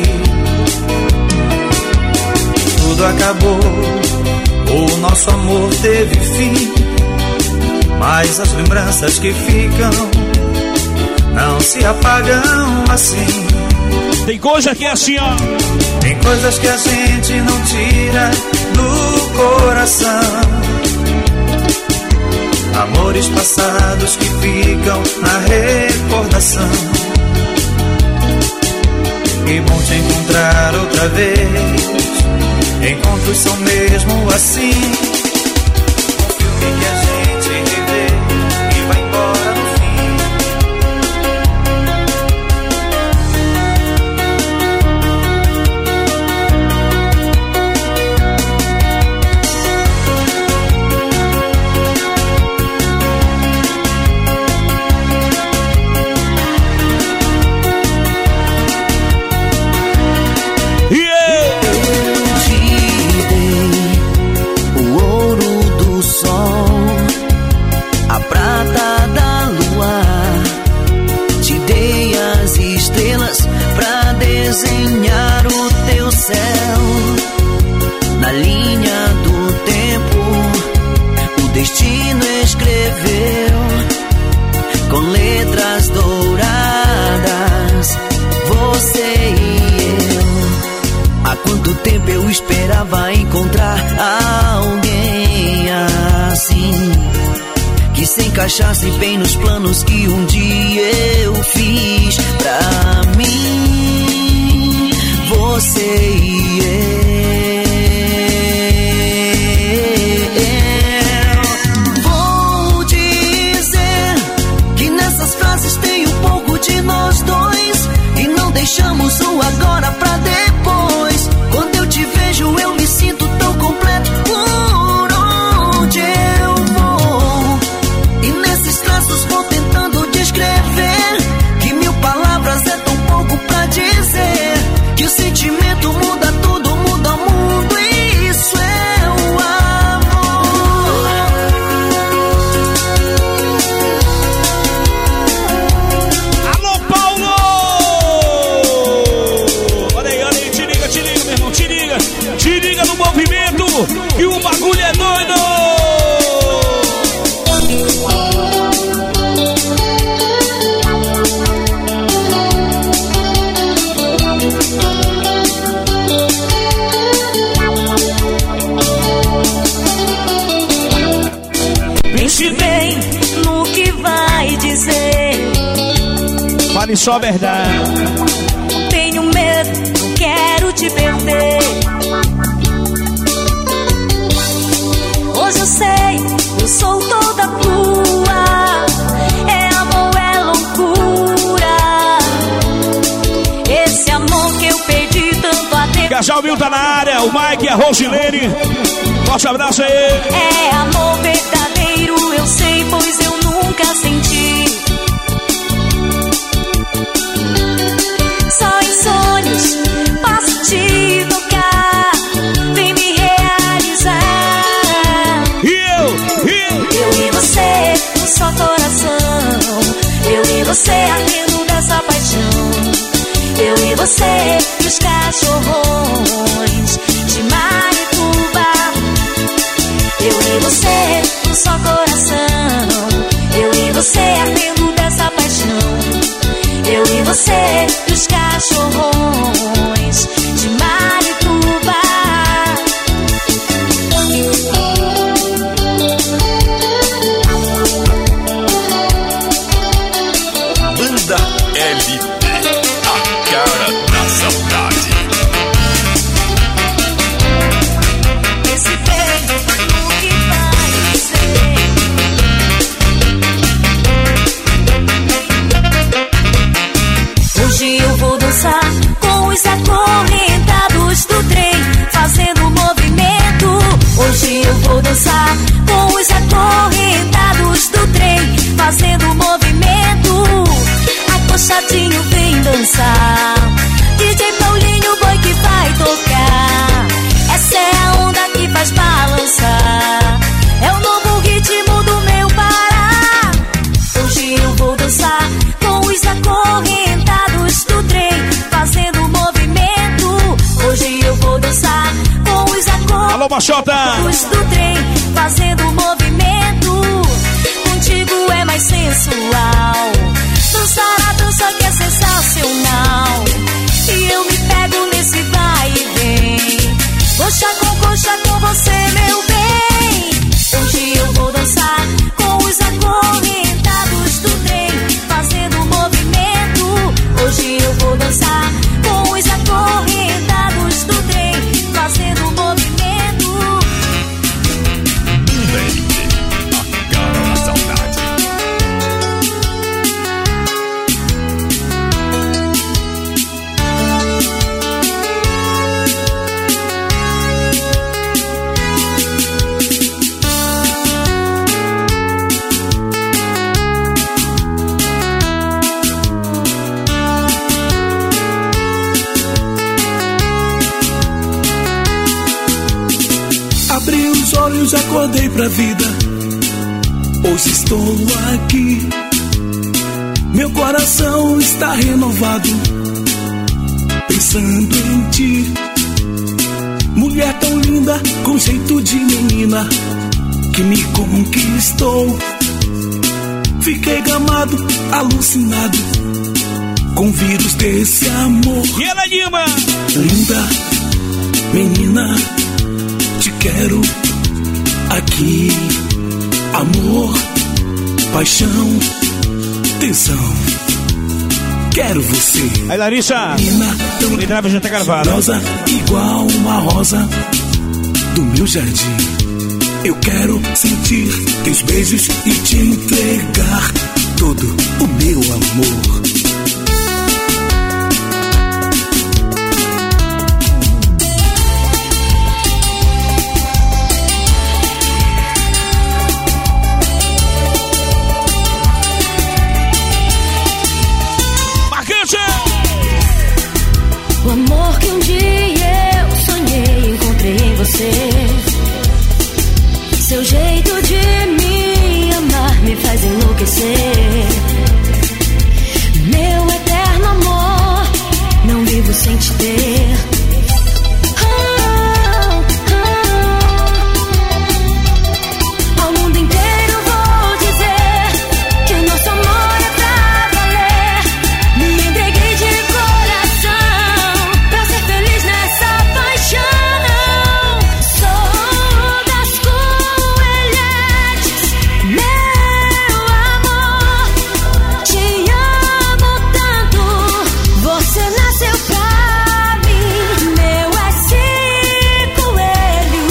Tudo acabou, o nosso amor teve fim, mas as lembranças que ficam não se apagam assim. Tem coisa que é assim, ó. Tem coisas que a gente não tira do coração. Amores passados que ficam na recordação. Que bom te encontrar outra vez. Encontros são mesmo assim. Um filme que a gente revê e vai embora no desenhar o teu céu na linha do tempo. O destino escreveu com letras douradas você e eu. Há quanto tempo eu esperava encontrar alguém assim, que se encaixasse bem nos planos que um dia eu fiz pra mim. Você e eu. Vou dizer que nessas frases tem um pouco de nós dois, e não deixamos o agora pra depois. Quando eu te vejo eu me sinto tão completo por onde eu vou, e nesses traços vou tentando descrever que mil palavras é tão pouco pra dizer. Que o sentimento muda tudo, muda o mundo, e isso é o amor. Alô, Paulo! Olha aí, olha aí, te liga, te liga, meu irmão, te liga. Te liga no movimento, que o bagulho é doido! Pense bem no que vai dizer. Fale só a verdade. Tenho medo, não quero te perder. Hoje eu sei, eu sou toda tua. É amor, é loucura. Esse amor que eu perdi tanto a tempo. Casal Mil tá na área, o Mike e a Rosilene. Forte abraço aí. É amor verdadeiro, eu sei, pois eu nunca senti. Só em sonhos posso te tocar, vem me realizar. E eu, e eu, eu e você, um só coração. Eu e você, ardendo dessa paixão. Eu e você, e os cachorrões de Marituba. Eu e você, um Alô, Baixota! Luz do trem, fazendo movimento. Contigo é mais sensual. Dançar a dança que é sensacional. E eu me pego nesse vai e vem. Coxa com coxa com você, meu bem. Hoje eu vou dançar com os acorrentados do trem, fazendo movimento. Hoje eu vou dançar com os acorrentados do trem, fazendo movimento. A cara da saudade. Abri os olhos, acordei pra vida. Hoje estou aqui. Meu coração está renovado, pensando em ti. Mulher tão linda, com jeito de menina, que me conquistou. Fiquei gamado, alucinado, com o vírus desse amor. E ela, Lima? Linda, menina, te quero aqui. Amor, paixão, tensão. Quero você. Aí, Larissa, Lidrava já tá gravada. Rosa igual uma rosa do meu jardim. Eu quero sentir teus beijos e te entregar todo o meu amor. O amor que um dia eu sonhei, encontrei em você. Seu jeito de me amar me faz enlouquecer. Meu eterno amor, não vivo sem te ter. Oh, oh. Ao mundo inteiro vou dizer que o nosso amor é pra valer. Me entreguei de coração pra ser feliz nessa paixão. Sou das coelhetes, meu amor. Te amo tanto, você nasceu pra mim. Meu é esse coelho.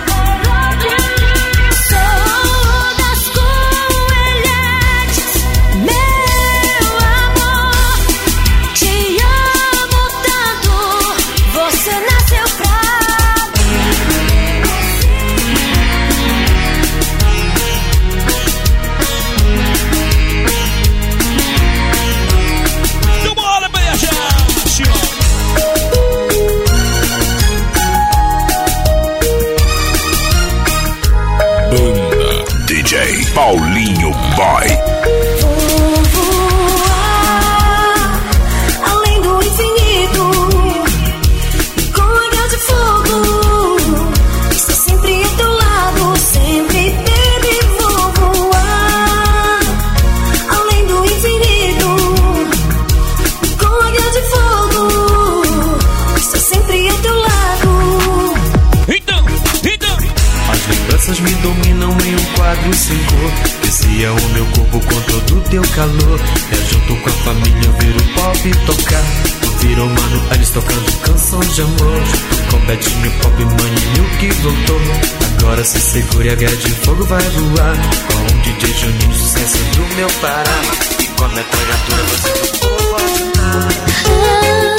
Sou das coelhetes, meu amor. Te amo tanto, você nasceu pra Então bora, beijo! Banda D J Paulinho Boy. Vou voar além do infinito, com águia de fogo. Estou sempre ao teu lado, sempre, baby. Vou voar além do infinito, com águia de fogo. Estou sempre ao teu lado. Então, então. As lembranças me dominam em um quadro sem cor. Esse é o meu corpo com todo o teu calor. É junto com a família ouvir o pop tocar. Ouvir o Mano Eles tocando canção de amor. Com Betinho, Pop, Maninho que voltou. Agora se segure, a guerra de fogo vai voar. Com o D J Juninho, sucesso do meu Pará. E com a metralhadora você tocou a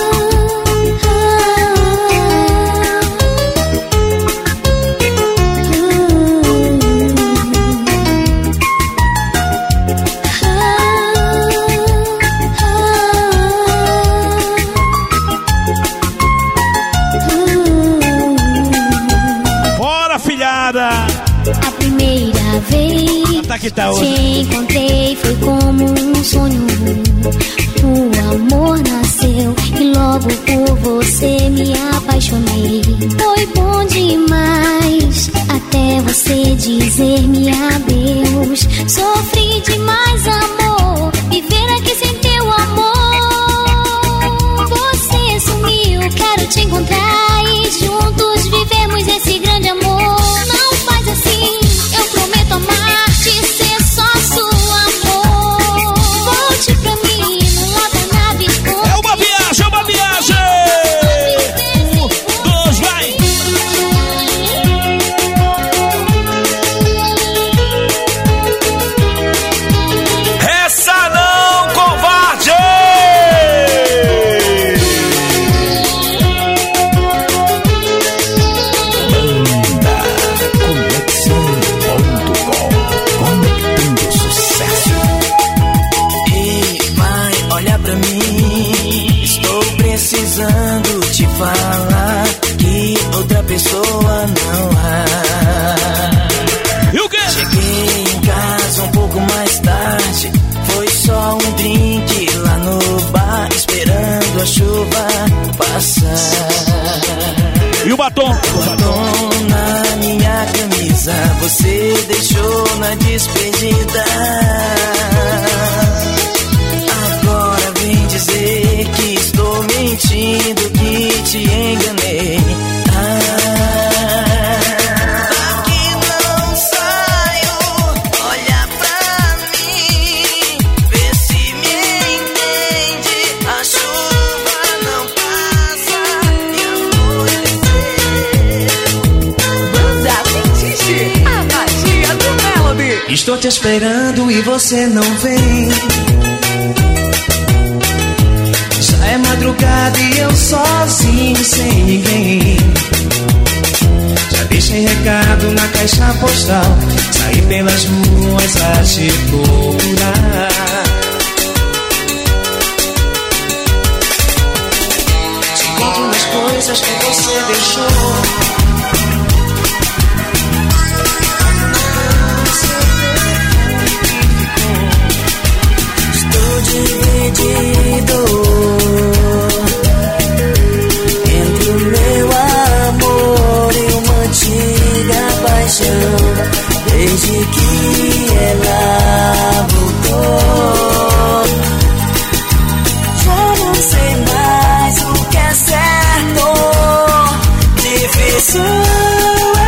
Bora, filhada! A primeira vez Tá que tá te hoje. encontrei foi como um sonho. O amor nasceu e logo por você me apaixonei. Foi bom demais até você dizer-me adeus. Sofri demais, amor, viver aqui sem teu amor. Você sumiu, quero te encontrar e juntos vivemos esse grande amor. Não faz assim, eu prometo amar-te, ser só sua amor. Volte pra mim, não lota nave. É uma viagem, é uma viagem. Um, dois, vai. Essa não, covarde! Precisando te falar que outra pessoa não há. E o quê? Cheguei em casa um pouco mais tarde. Foi só um drink lá no bar, esperando a chuva passar. E o batom? O batom na minha camisa você deixou na despedida. Agora vem dizer que estou mentindo, que te enganei. Ah, daqui não saio, olha pra mim, vê se me entende. A chuva não passa e anoiteceu. Banda Feitiço, a magia do Melody. Estou te esperando e você não vem. É madrugada e eu sozinho, sem ninguém. Já deixei recado na caixa postal, saí pelas ruas a te procurar. Te encontro nas coisas que você deixou. Estou dividido entre o meu amor e uma antiga paixão. Desde que ela voltou, já não sei mais o que é certo. Difícil é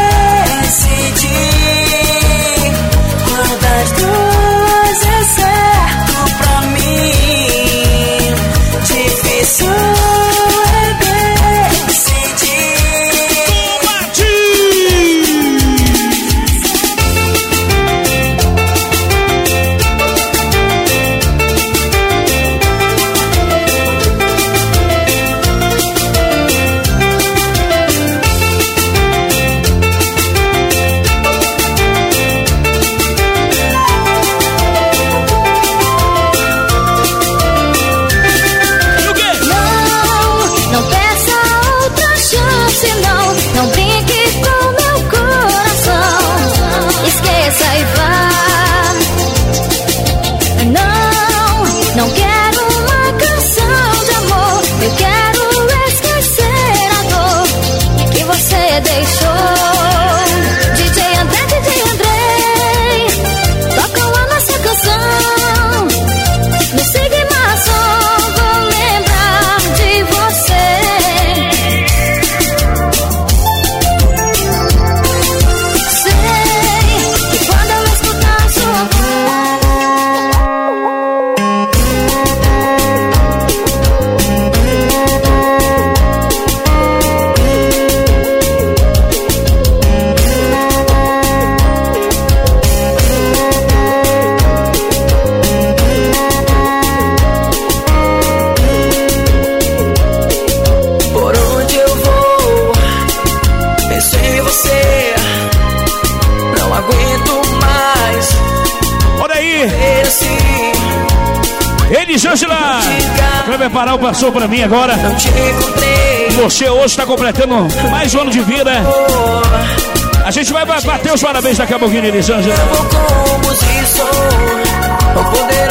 decidir qual das duas é certo pra mim. Difícil Elisângela, vai preparar o passou pra mim agora. Você hoje está completando mais um ano de vida. A gente vai bater os parabéns daqui a pouquinho, Elisângela. O poderoso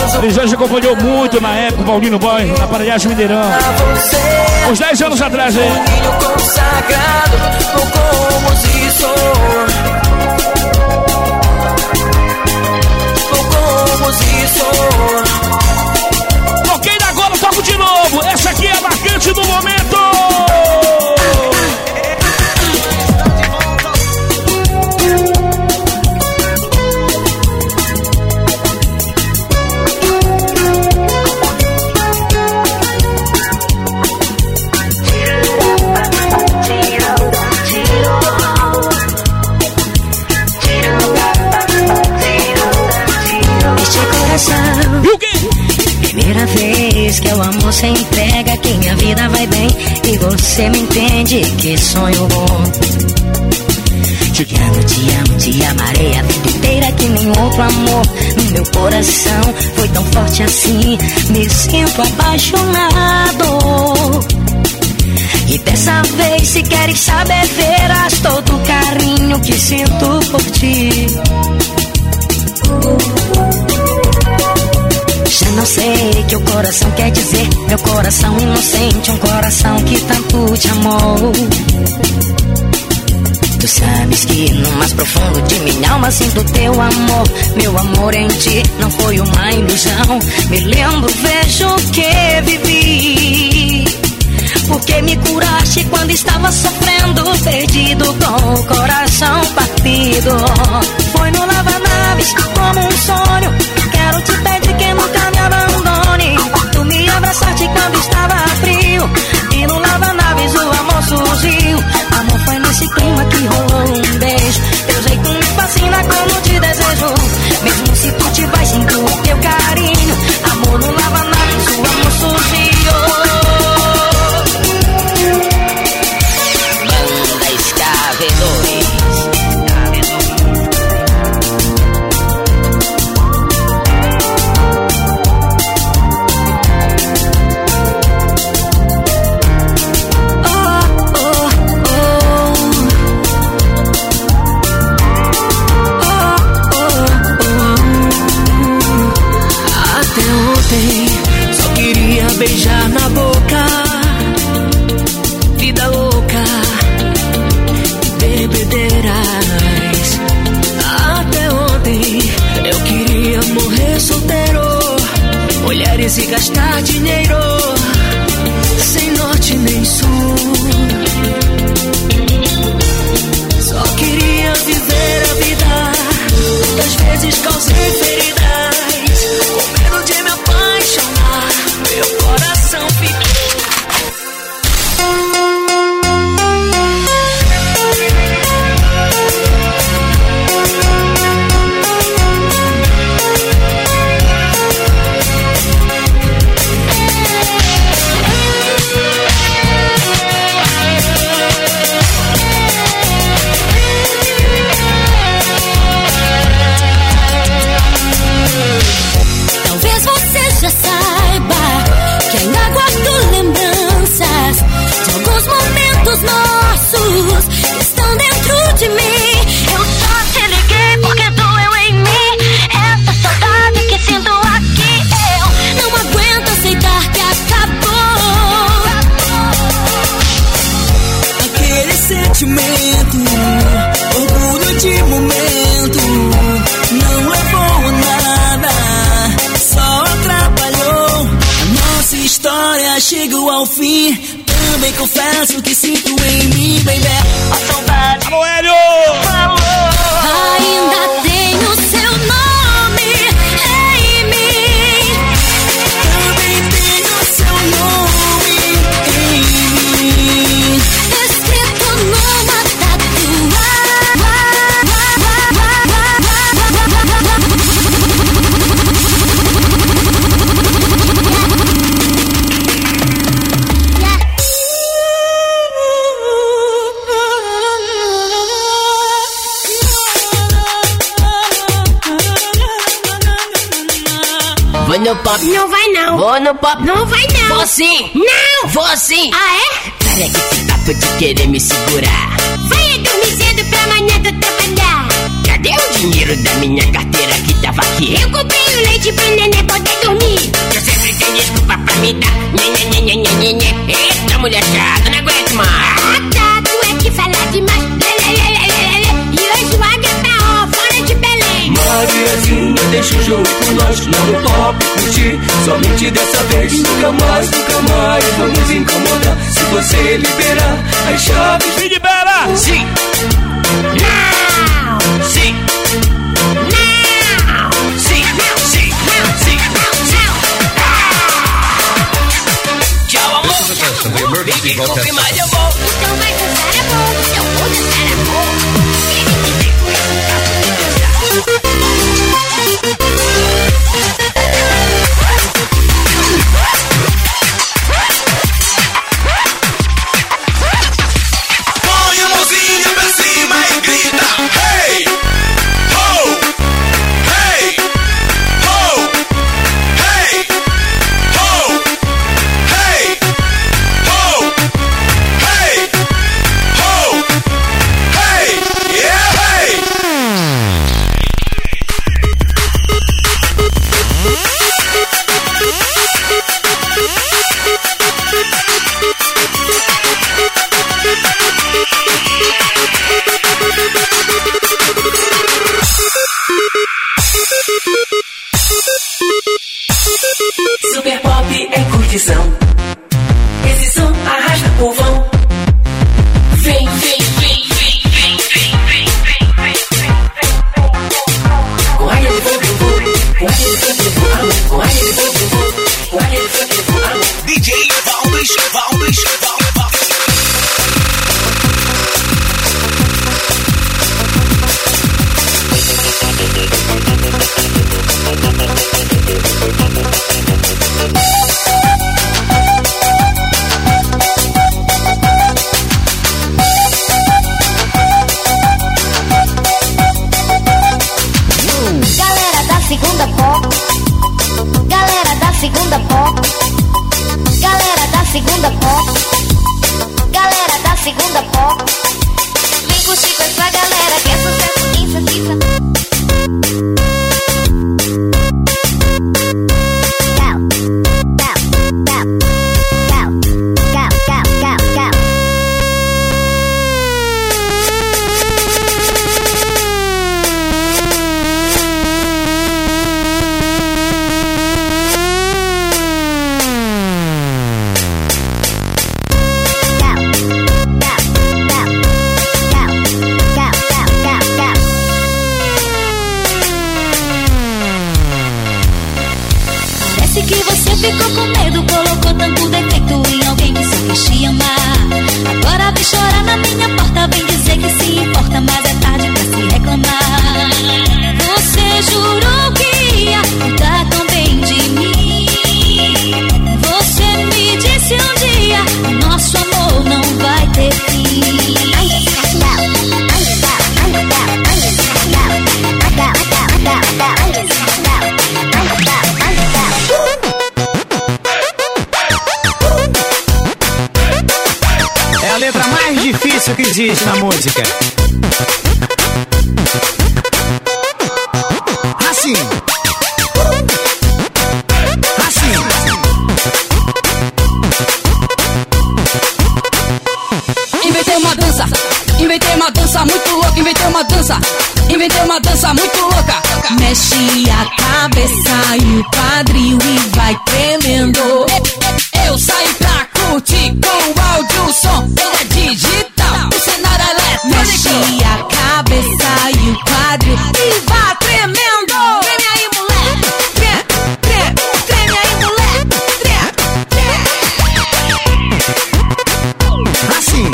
Ele já acompanhou muito na época o Paulinho Boy, na Aparelhagem Mineirão. Uns dez anos atrás, hein? Filho consagrado, o compositor. O compositor. Toquei agora, toco de novo. Essa aqui é a marcante do momento. E o quê? Primeira vez que o amor se entrega, que minha vida vai bem e você me entende, que sonho bom. Te quero, te amo, te amarei a vida inteira, que nem outro amor no meu coração foi tão forte assim. Me sinto apaixonado. E dessa vez, se queres saber, verás todo o carinho que sinto por ti. Já não sei o que o coração quer dizer. Meu coração inocente, um coração que tanto te amou. Tu sabes que no mais profundo de minha alma sinto teu amor. Meu amor em ti não foi uma ilusão. Me lembro, vejo o que vivi. Porque me curaste quando estava sofrendo, perdido com o coração partido. Foi no lava-naves como um sonho. Quero te pedir que nunca me abandone. Tu me abraçaste quando estava frio. E no lava-naves o amor surgiu. Amor foi nesse clima que rolou um beijo. Teu jeito me fascina como te desejo. Mesmo se tu te vais, sinto o teu carinho. Amor no lava-naves o amor surgiu. Banda Escavedores. Só queria beijar na boca. Vida louca, bebedeiras. Até ontem eu queria morrer solteiro. Mulheres e gastar dinheiro, sem norte nem sul. Só queria viver a vida. Muitas vezes causei feridas, com medo de me apaixonar. Meu coração ficou. Nossos que estão dentro de mim. Eu só te liguei porque doeu em mim. Essa saudade que sinto aqui, eu não aguento aceitar que acabou. Aquele sentimento, orgulho de momento, não levou a nada, só atrapalhou. A nossa história chegou ao fim. Também confesso que sinto em mim, baby, a saudade. Alô, Hélio! Ainda tenho seu nome em mim. Também tenho seu nome em mim, escrito numa Vou no pop. Não vai não. Vou no pop. Não vai não. Vou sim. Não. Vou sim. Ah, é? Peraí, tempo de querer me segurar. Vai dormir cedo pra amanhã tu trabalhar. Cadê o dinheiro da minha carteira que tava aqui? Eu comprei o leite pro neném poder dormir. Eu sempre tenho desculpa pra me dar. Nhê, nhê, nhê, nhê, nhê, nhê. Eita, mulher chata, não aguento mais. Ah, tá, tu é que fala demais. Lê, lê, lê, lê, lê, lê. E hoje o águia tá ó, fora de Belém. Mariazinha, deixa o jogo com nós. Não tope curtir, somente dessa vez. Nunca mais, nunca mais vamos incomodar. Se você liberar as chaves. Me libera! Sim! Não! Sim! Não! Sim! Não! Sim! Não! Sim! Não! Não! Tchau, amor! Vem que confirmar eu vou. Então vai dançar amor. Eu vou dançar amor. Põe a mãozinha pra cima e grita: hey! Ho! Hey! Ho! Hey! Ho! Hey! Ho! Hey! Ho! Hey! Yeah! Hey! Super pop é curtição. Esse som arrasta o povão. Vem, vem, vem, vem, vem, vem, vem, vem, vem, vem. Com águia de fogo eu vou. Com águia de fogo eu vou, amor. Com águia de fogo eu vou. Com águia de fogo eu vou, amor. D J Valdes, Valdes, Valdes. Galera da segunda pop. Galera da segunda pop. Galera da segunda pop. Galera da segunda pop. Vem curtir com essa galera que é sucesso insensível. Parece que você ficou com medo, colocou tanto defeito em alguém que só quis te amar. Agora vem chorar na minha porta, vem dizer que se importa, mas é tarde pra se reclamar. Você jurou que ia cuidar tão bem de mim. Você me disse um dia, o nosso amor não vai ter fim. É a letra mais difícil que existe na música. Assim. Assim. Inventei uma dança, inventei uma dança muito louca, inventei uma dança, inventei uma dança muito louca. Mexe a cabeça e o quadril e vai tremendo. Eu saí pra curtir com o áudio, o som, ele é digital, o cenário é eletrônico. Mexe a cabeça e o quadril e vai tremendo. Treme aí, moleque, treme, treme, treme aí, moleque, treme, treme. Assim.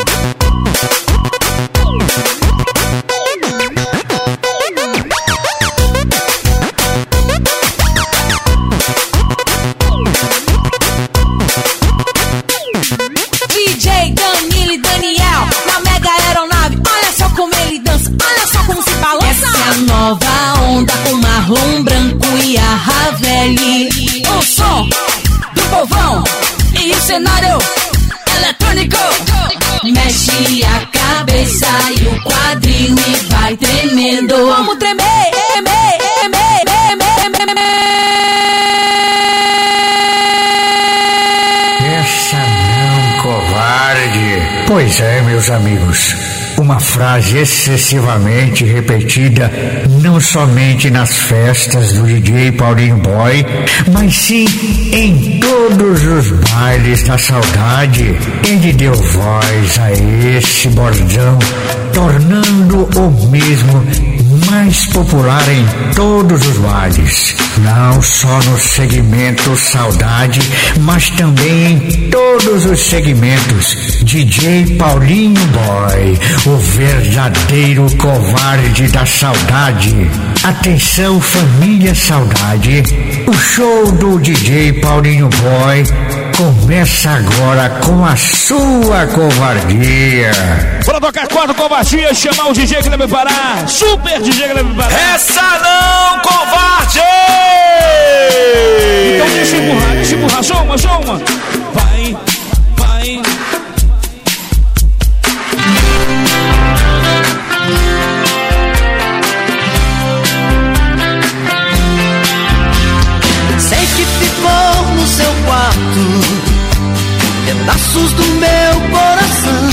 D J Danilo e Daniel na mega aeronave, olha só como ele dança, olha só como se balança. Essa é a nova onda com Marlon Branco e a Ravelli. O som do povão e o cenário eletrônico. Mexe Pois é, meus amigos, uma frase excessivamente repetida não somente nas festas do D J Paulinho Boy, mas sim em todos os bailes da saudade. Ele deu voz a esse bordão, tornando o mesmo mais popular em todos os bailes, não só no segmento saudade, mas também em todos os segmentos. D J Paulinho Boy, o verdadeiro covarde da saudade. Atenção, família Saudade, o show do D J Paulinho Boy começa agora com a sua covardia. Bora tocar quatro covardias, chamar o D J que deve parar. Super D J que deve parar. Essa não, covarde! Então deixa eu empurrar, deixa eu empurrar. Só uma, só uma. Vai, vai. Sei que ficou no seu quarto pedaços do meu coração.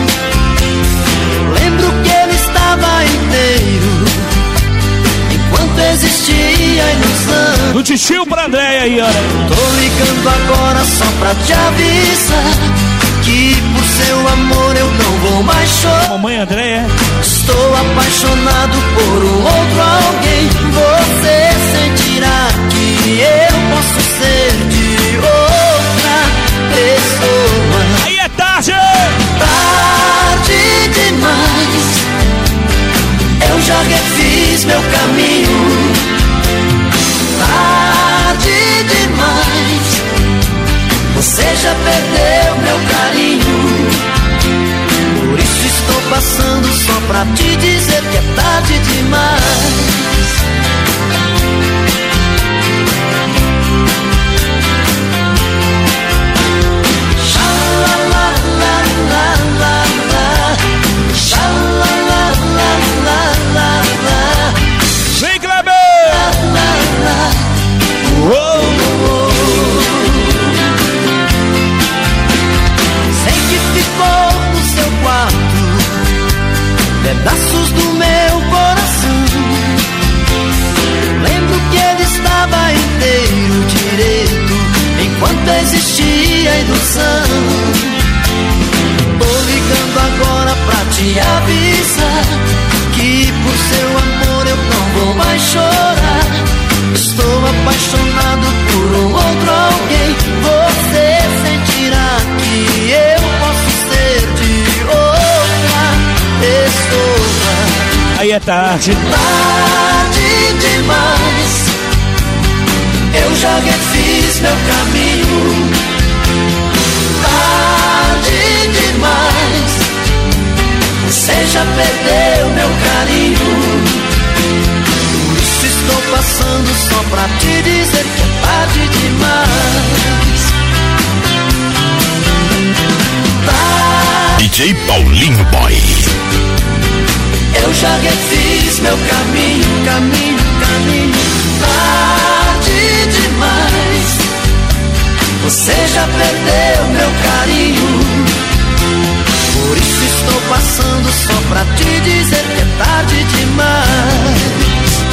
Lembro que ele estava inteiro enquanto existia a ilusão. Do titio pra Andréia aí, olha. Tô ligando agora só pra te avisar que por seu amor eu não vou mais chorar. Mamãe Andréia. Estou apaixonado por um outro alguém. Você sentirá que eu posso ser de outra pessoa. Aí é tarde! Tarde demais. Eu já refiz meu caminho. Tarde demais. Você já perdeu meu carinho. Por isso estou passando só pra te dizer que é tarde demais. Vem, Kleber! Sei que ficou no seu quarto pedaços do meu coração. Lembro que ele estava inteiro direito enquanto existia a ilusão. Tô ligando agora pra te avisar que por seu amor eu não vou mais chorar. Estou apaixonado por um outro alguém. Você sentirá que eu posso ser de outra pessoa. Aí é tarde. Tarde demais. Eu já refiz meu caminho. Tarde demais. Você já perdeu meu carinho. Por isso estou passando só pra te dizer que é tarde demais. Tarde. D J Paulinho Boy. Eu já refiz meu caminho, caminho, caminho. Tarde demais. Você já perdeu meu carinho. Por isso estou passando só pra te dizer que é tarde demais.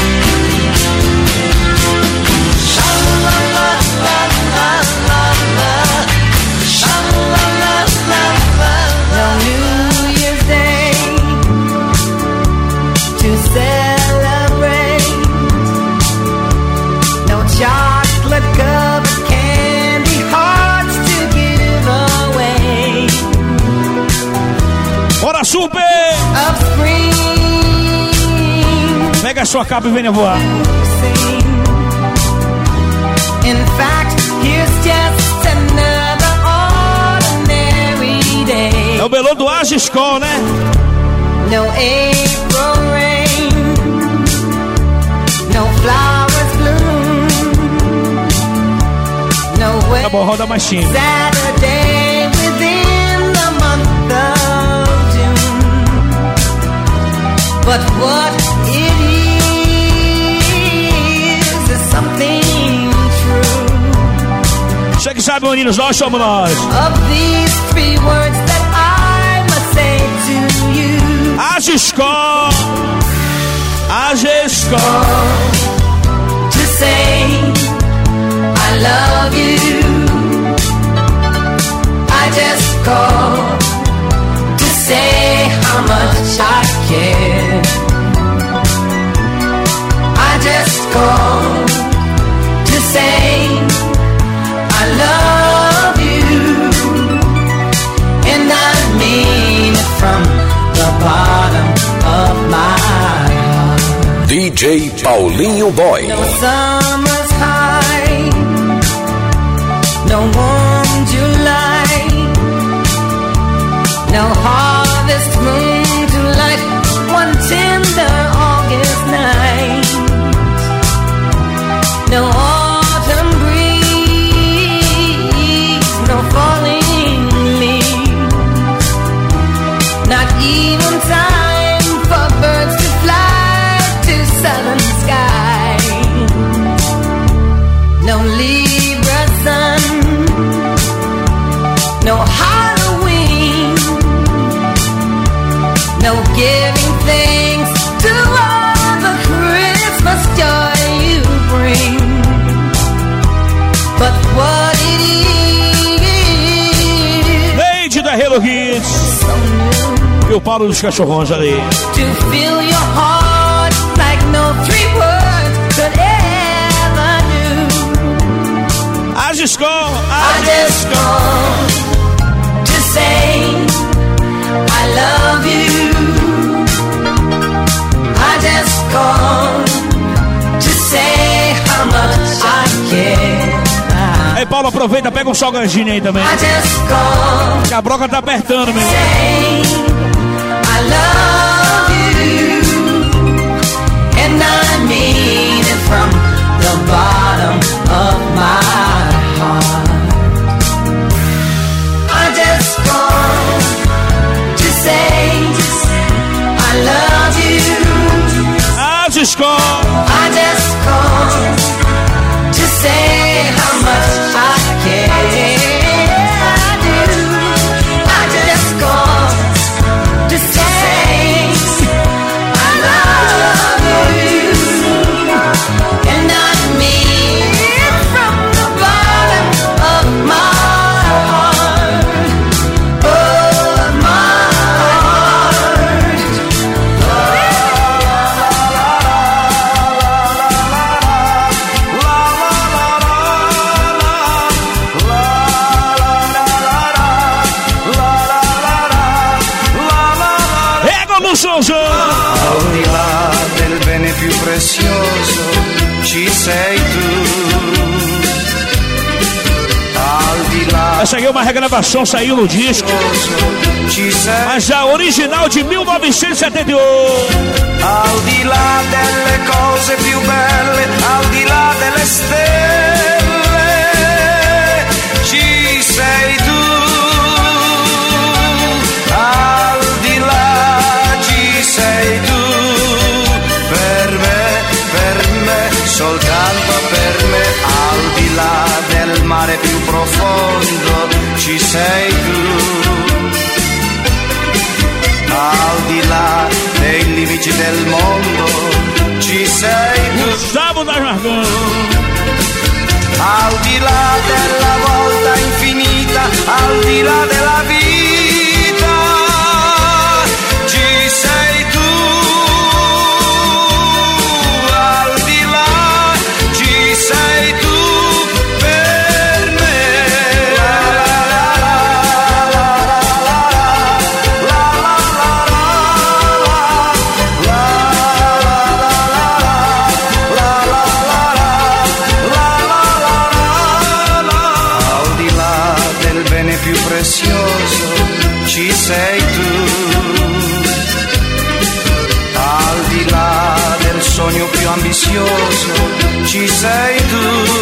No New Year's Day to celebrate. No chocolate covered candy hearts to give away. Bora, Super! Of spring. Pega a sua capa e venha voar. In fact, here's just another ordinary day. É o Belô do Age School, né? No April rain, no flowers bloom, no way. Tá bom, roda mais time. Saturday within the month of June. But what it is is something true. Você que sabe, meninos, nós somos nós. Of these three words that I Agiscor, Agiscor, to say I love you. I just call to say how much I care. I just call to say I love you, and I mean it from the bottom of my heart. D J Paulinho Boy. No summer's high, no warm July, no harvest moon to light one tender August night, no autumn breeze, no falling leaves, not even time for birds to fly to southern sky, no Libra sun, no Halloween, no giving thanks to all the Christmas joy you bring. But what it is, Lady da Hello Hits e o Paulo dos Cachorrões ali. to fill your heart like no three words could ever do. Agiscor, I just call to say I love you. I just call to say how much I care. Aí, Paulo, aproveita, pega um salgadinho aí também. I just call Que a broca tá apertando, meu irmão. say I love you, and I mean it from the bottom of my heart. I just call to say I love you. Agiscor, I just call to say how much I care. I do. I just call to say I love you, and I mean it from the bottom of my heart, of my heart. Ego no Jojo. Al di là del bene più prezioso ci sei tu. Al di là Essa aí é uma regravação, saiu no disco, ci sei. mas a original de mil novecentos e setenta e um. Al di là delle cose più belle, al di là delle stelle, ci sei tu. Al di là ci sei tu. Per me, per me, soltanto per me. Al di là del mare più profondo, ci sei tu. Al di là dei limiti del mondo, ci sei tu. Gustavo da Jargão. Al di là della volta infinita, al di là della vita, ci sei tu. Al di là ci sei tu per me. Al di là del bene più prezioso ci sei tu. Al di là del sogno più ambizioso ci sei tu.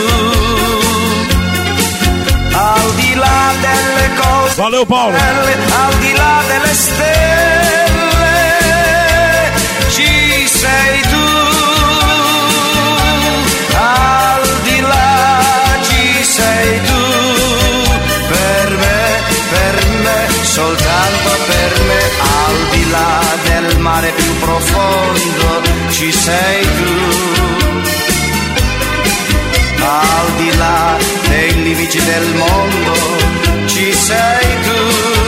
Al di là delle cose Valeu, Paulo. belle, al di là delle stelle, ci sei tu. Al di là ci sei tu. Per me, per me, soltanto per me. Al di là del mare più profondo ci sei tu. Al di là dei limiti del mondo ci sei tu.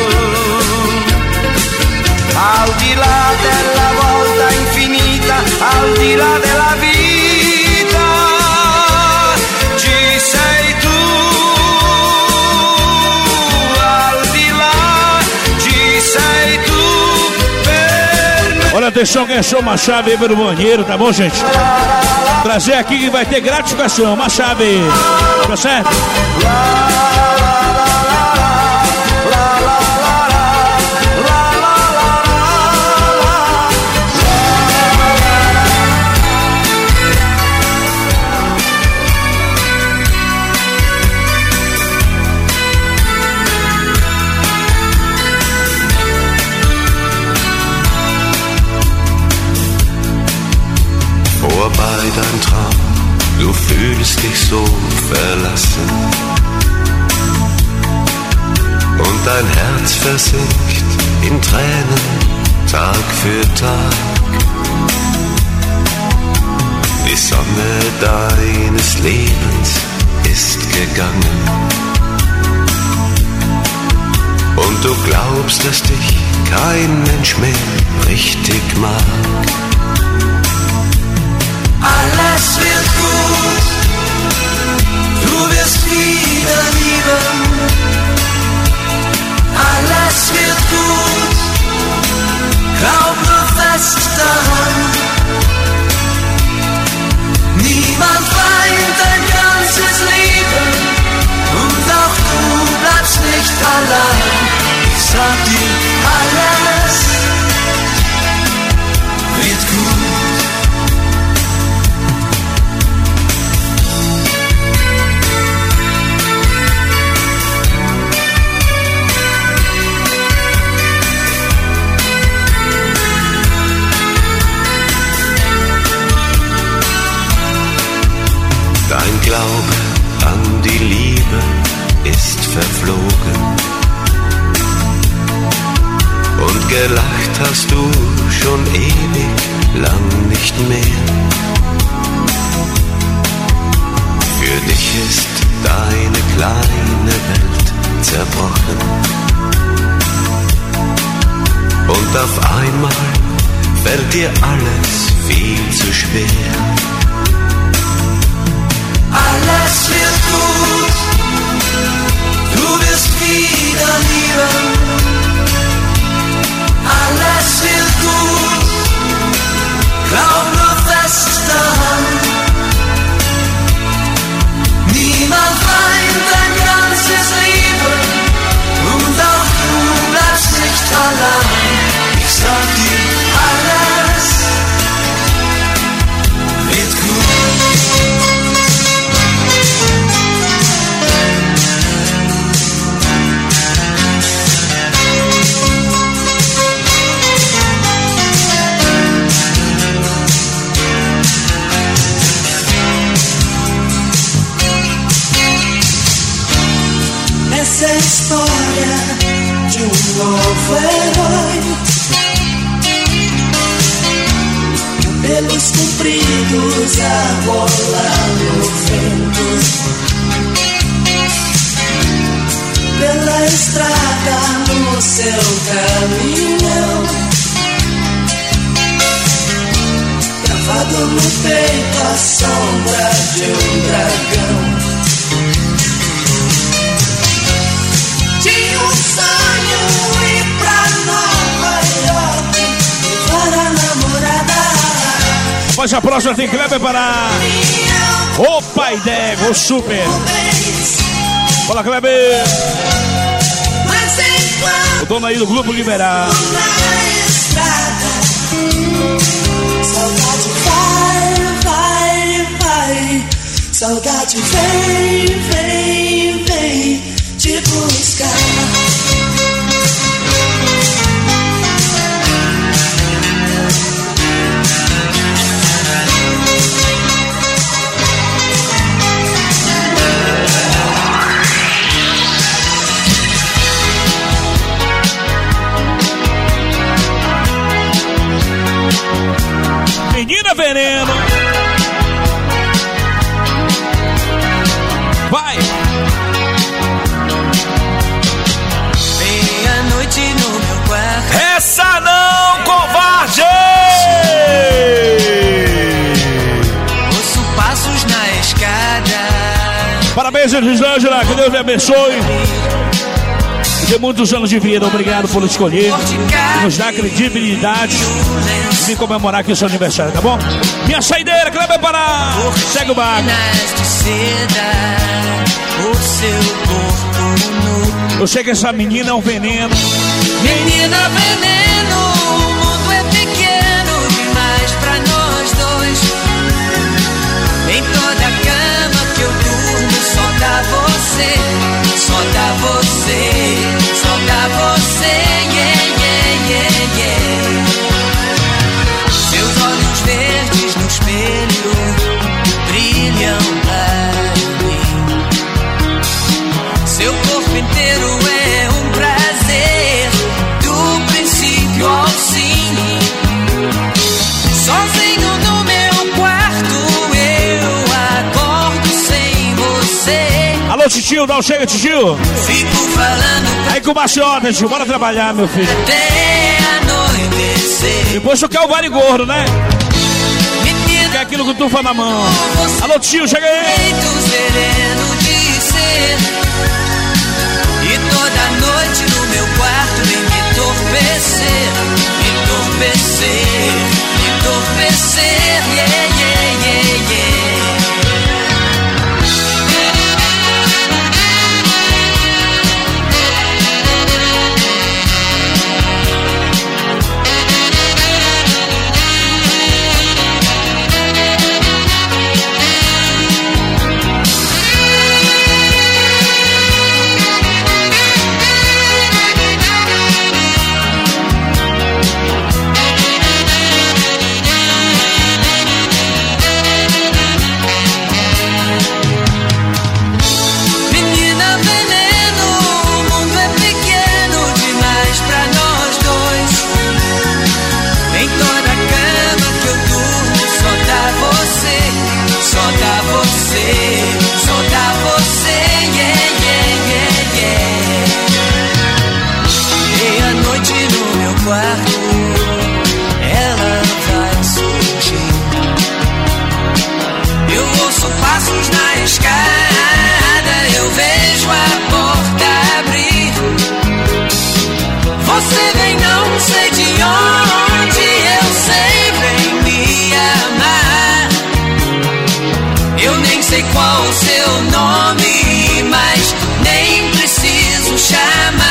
Al di là della volta infinita, al di là della vita ci sei tu. Al di là ci sei tu. Olha, atenção, quem achou uma chave aí pelo banheiro, tá bom, gente? Trazer aqui que vai ter gratificação, uma chave aí, tá certo? Vorbei dein Traum, du fühlst dich so verlassen und dein Herz versinkt in Tränen Tag für Tag. Die Sonne deines Lebens ist gegangen und du glaubst, dass dich kein Mensch mehr richtig mag. Alles wird gut, du wirst wieder lieben. Alles wird gut, glaub nur fest daran. Niemand weint ein ganzes Leben und auch du bleibst nicht allein. Ich sag dir, alles wird gut. Dein Glaube an die Liebe ist verflogen und gelacht hast du schon ewig lang nicht mehr. Für dich ist deine kleine Welt zerbrochen und auf einmal fällt dir alles viel zu schwer. Alles wird gut, du wirst wieder lieben. Alles wird gut, glaub nur fest daran. Niemand weint ein ganzes Leben und auch du bleibst nicht allein. Ich sag dir, alles wird gut. Essa é a história de um novo herói. Cabelos compridos a rolar no vento, pela estrada no seu caminhão, gravado no peito a sombra de um dragão. Tinha um sonho ir pra Nova York, levar a namorada. Mas a próxima tem Kleber para o Pai Dego, o Super. Fala, Kleber. O dono aí do Grupo Liberar. Saudade vai, vai, vai. Saudade vem, vem, vem te buscar. Menina Veneno. Vai! Meia-noite no meu quarto. Essa não, covarde! Ouço passos na escada. Parabéns, Elisângela, que Deus lhe abençoe. E dê muitos anos de vida. Obrigado por escolher e nos dar credibilidade e comemorar aqui o seu aniversário, tá bom? Minha saideira, que vai parar. Segue o barco. Eu sei que essa menina é um veneno. Menina veneno, o mundo é pequeno demais pra nós dois. Em toda a cama que eu durmo só dá você, só dá você, só dá você, yeah, yeah, yeah, yeah. Seus olhos verdes no espelho brilham pra mim. Seu corpo inteiro é um prazer, do princípio ao fim. Sozinho no meu quarto eu acordo sem você. Alô, titio, dá um chega, titio. Fico falando aí com o maciota, tio, bora trabalhar, meu filho. até anoitecer. Depois tu quer o vale gordo, né? Quer aquilo que tu faz na mão. Alô, tio, chega aí. Sereno de ser. E toda noite no meu quarto vem me entorpecer, me entorpecer, me entorpecer, yeah, yeah, yeah, yeah. Ela vai surgir. Eu ouço passos na escada, eu vejo a porta abrir. Você vem, não sei de onde, eu sei, vem me amar. Eu nem sei qual o seu nome, mas nem preciso chamar.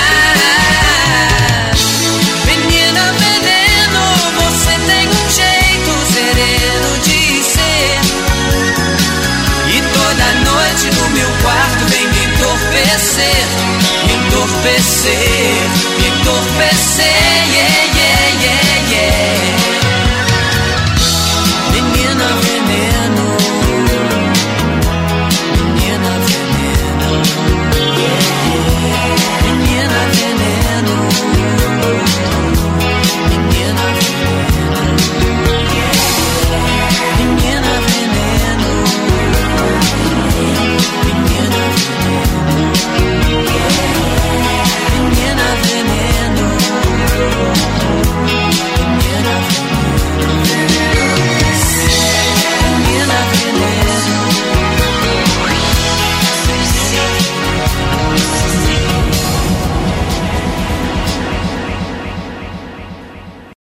No meu quarto vem me entorpecer, me entorpecer.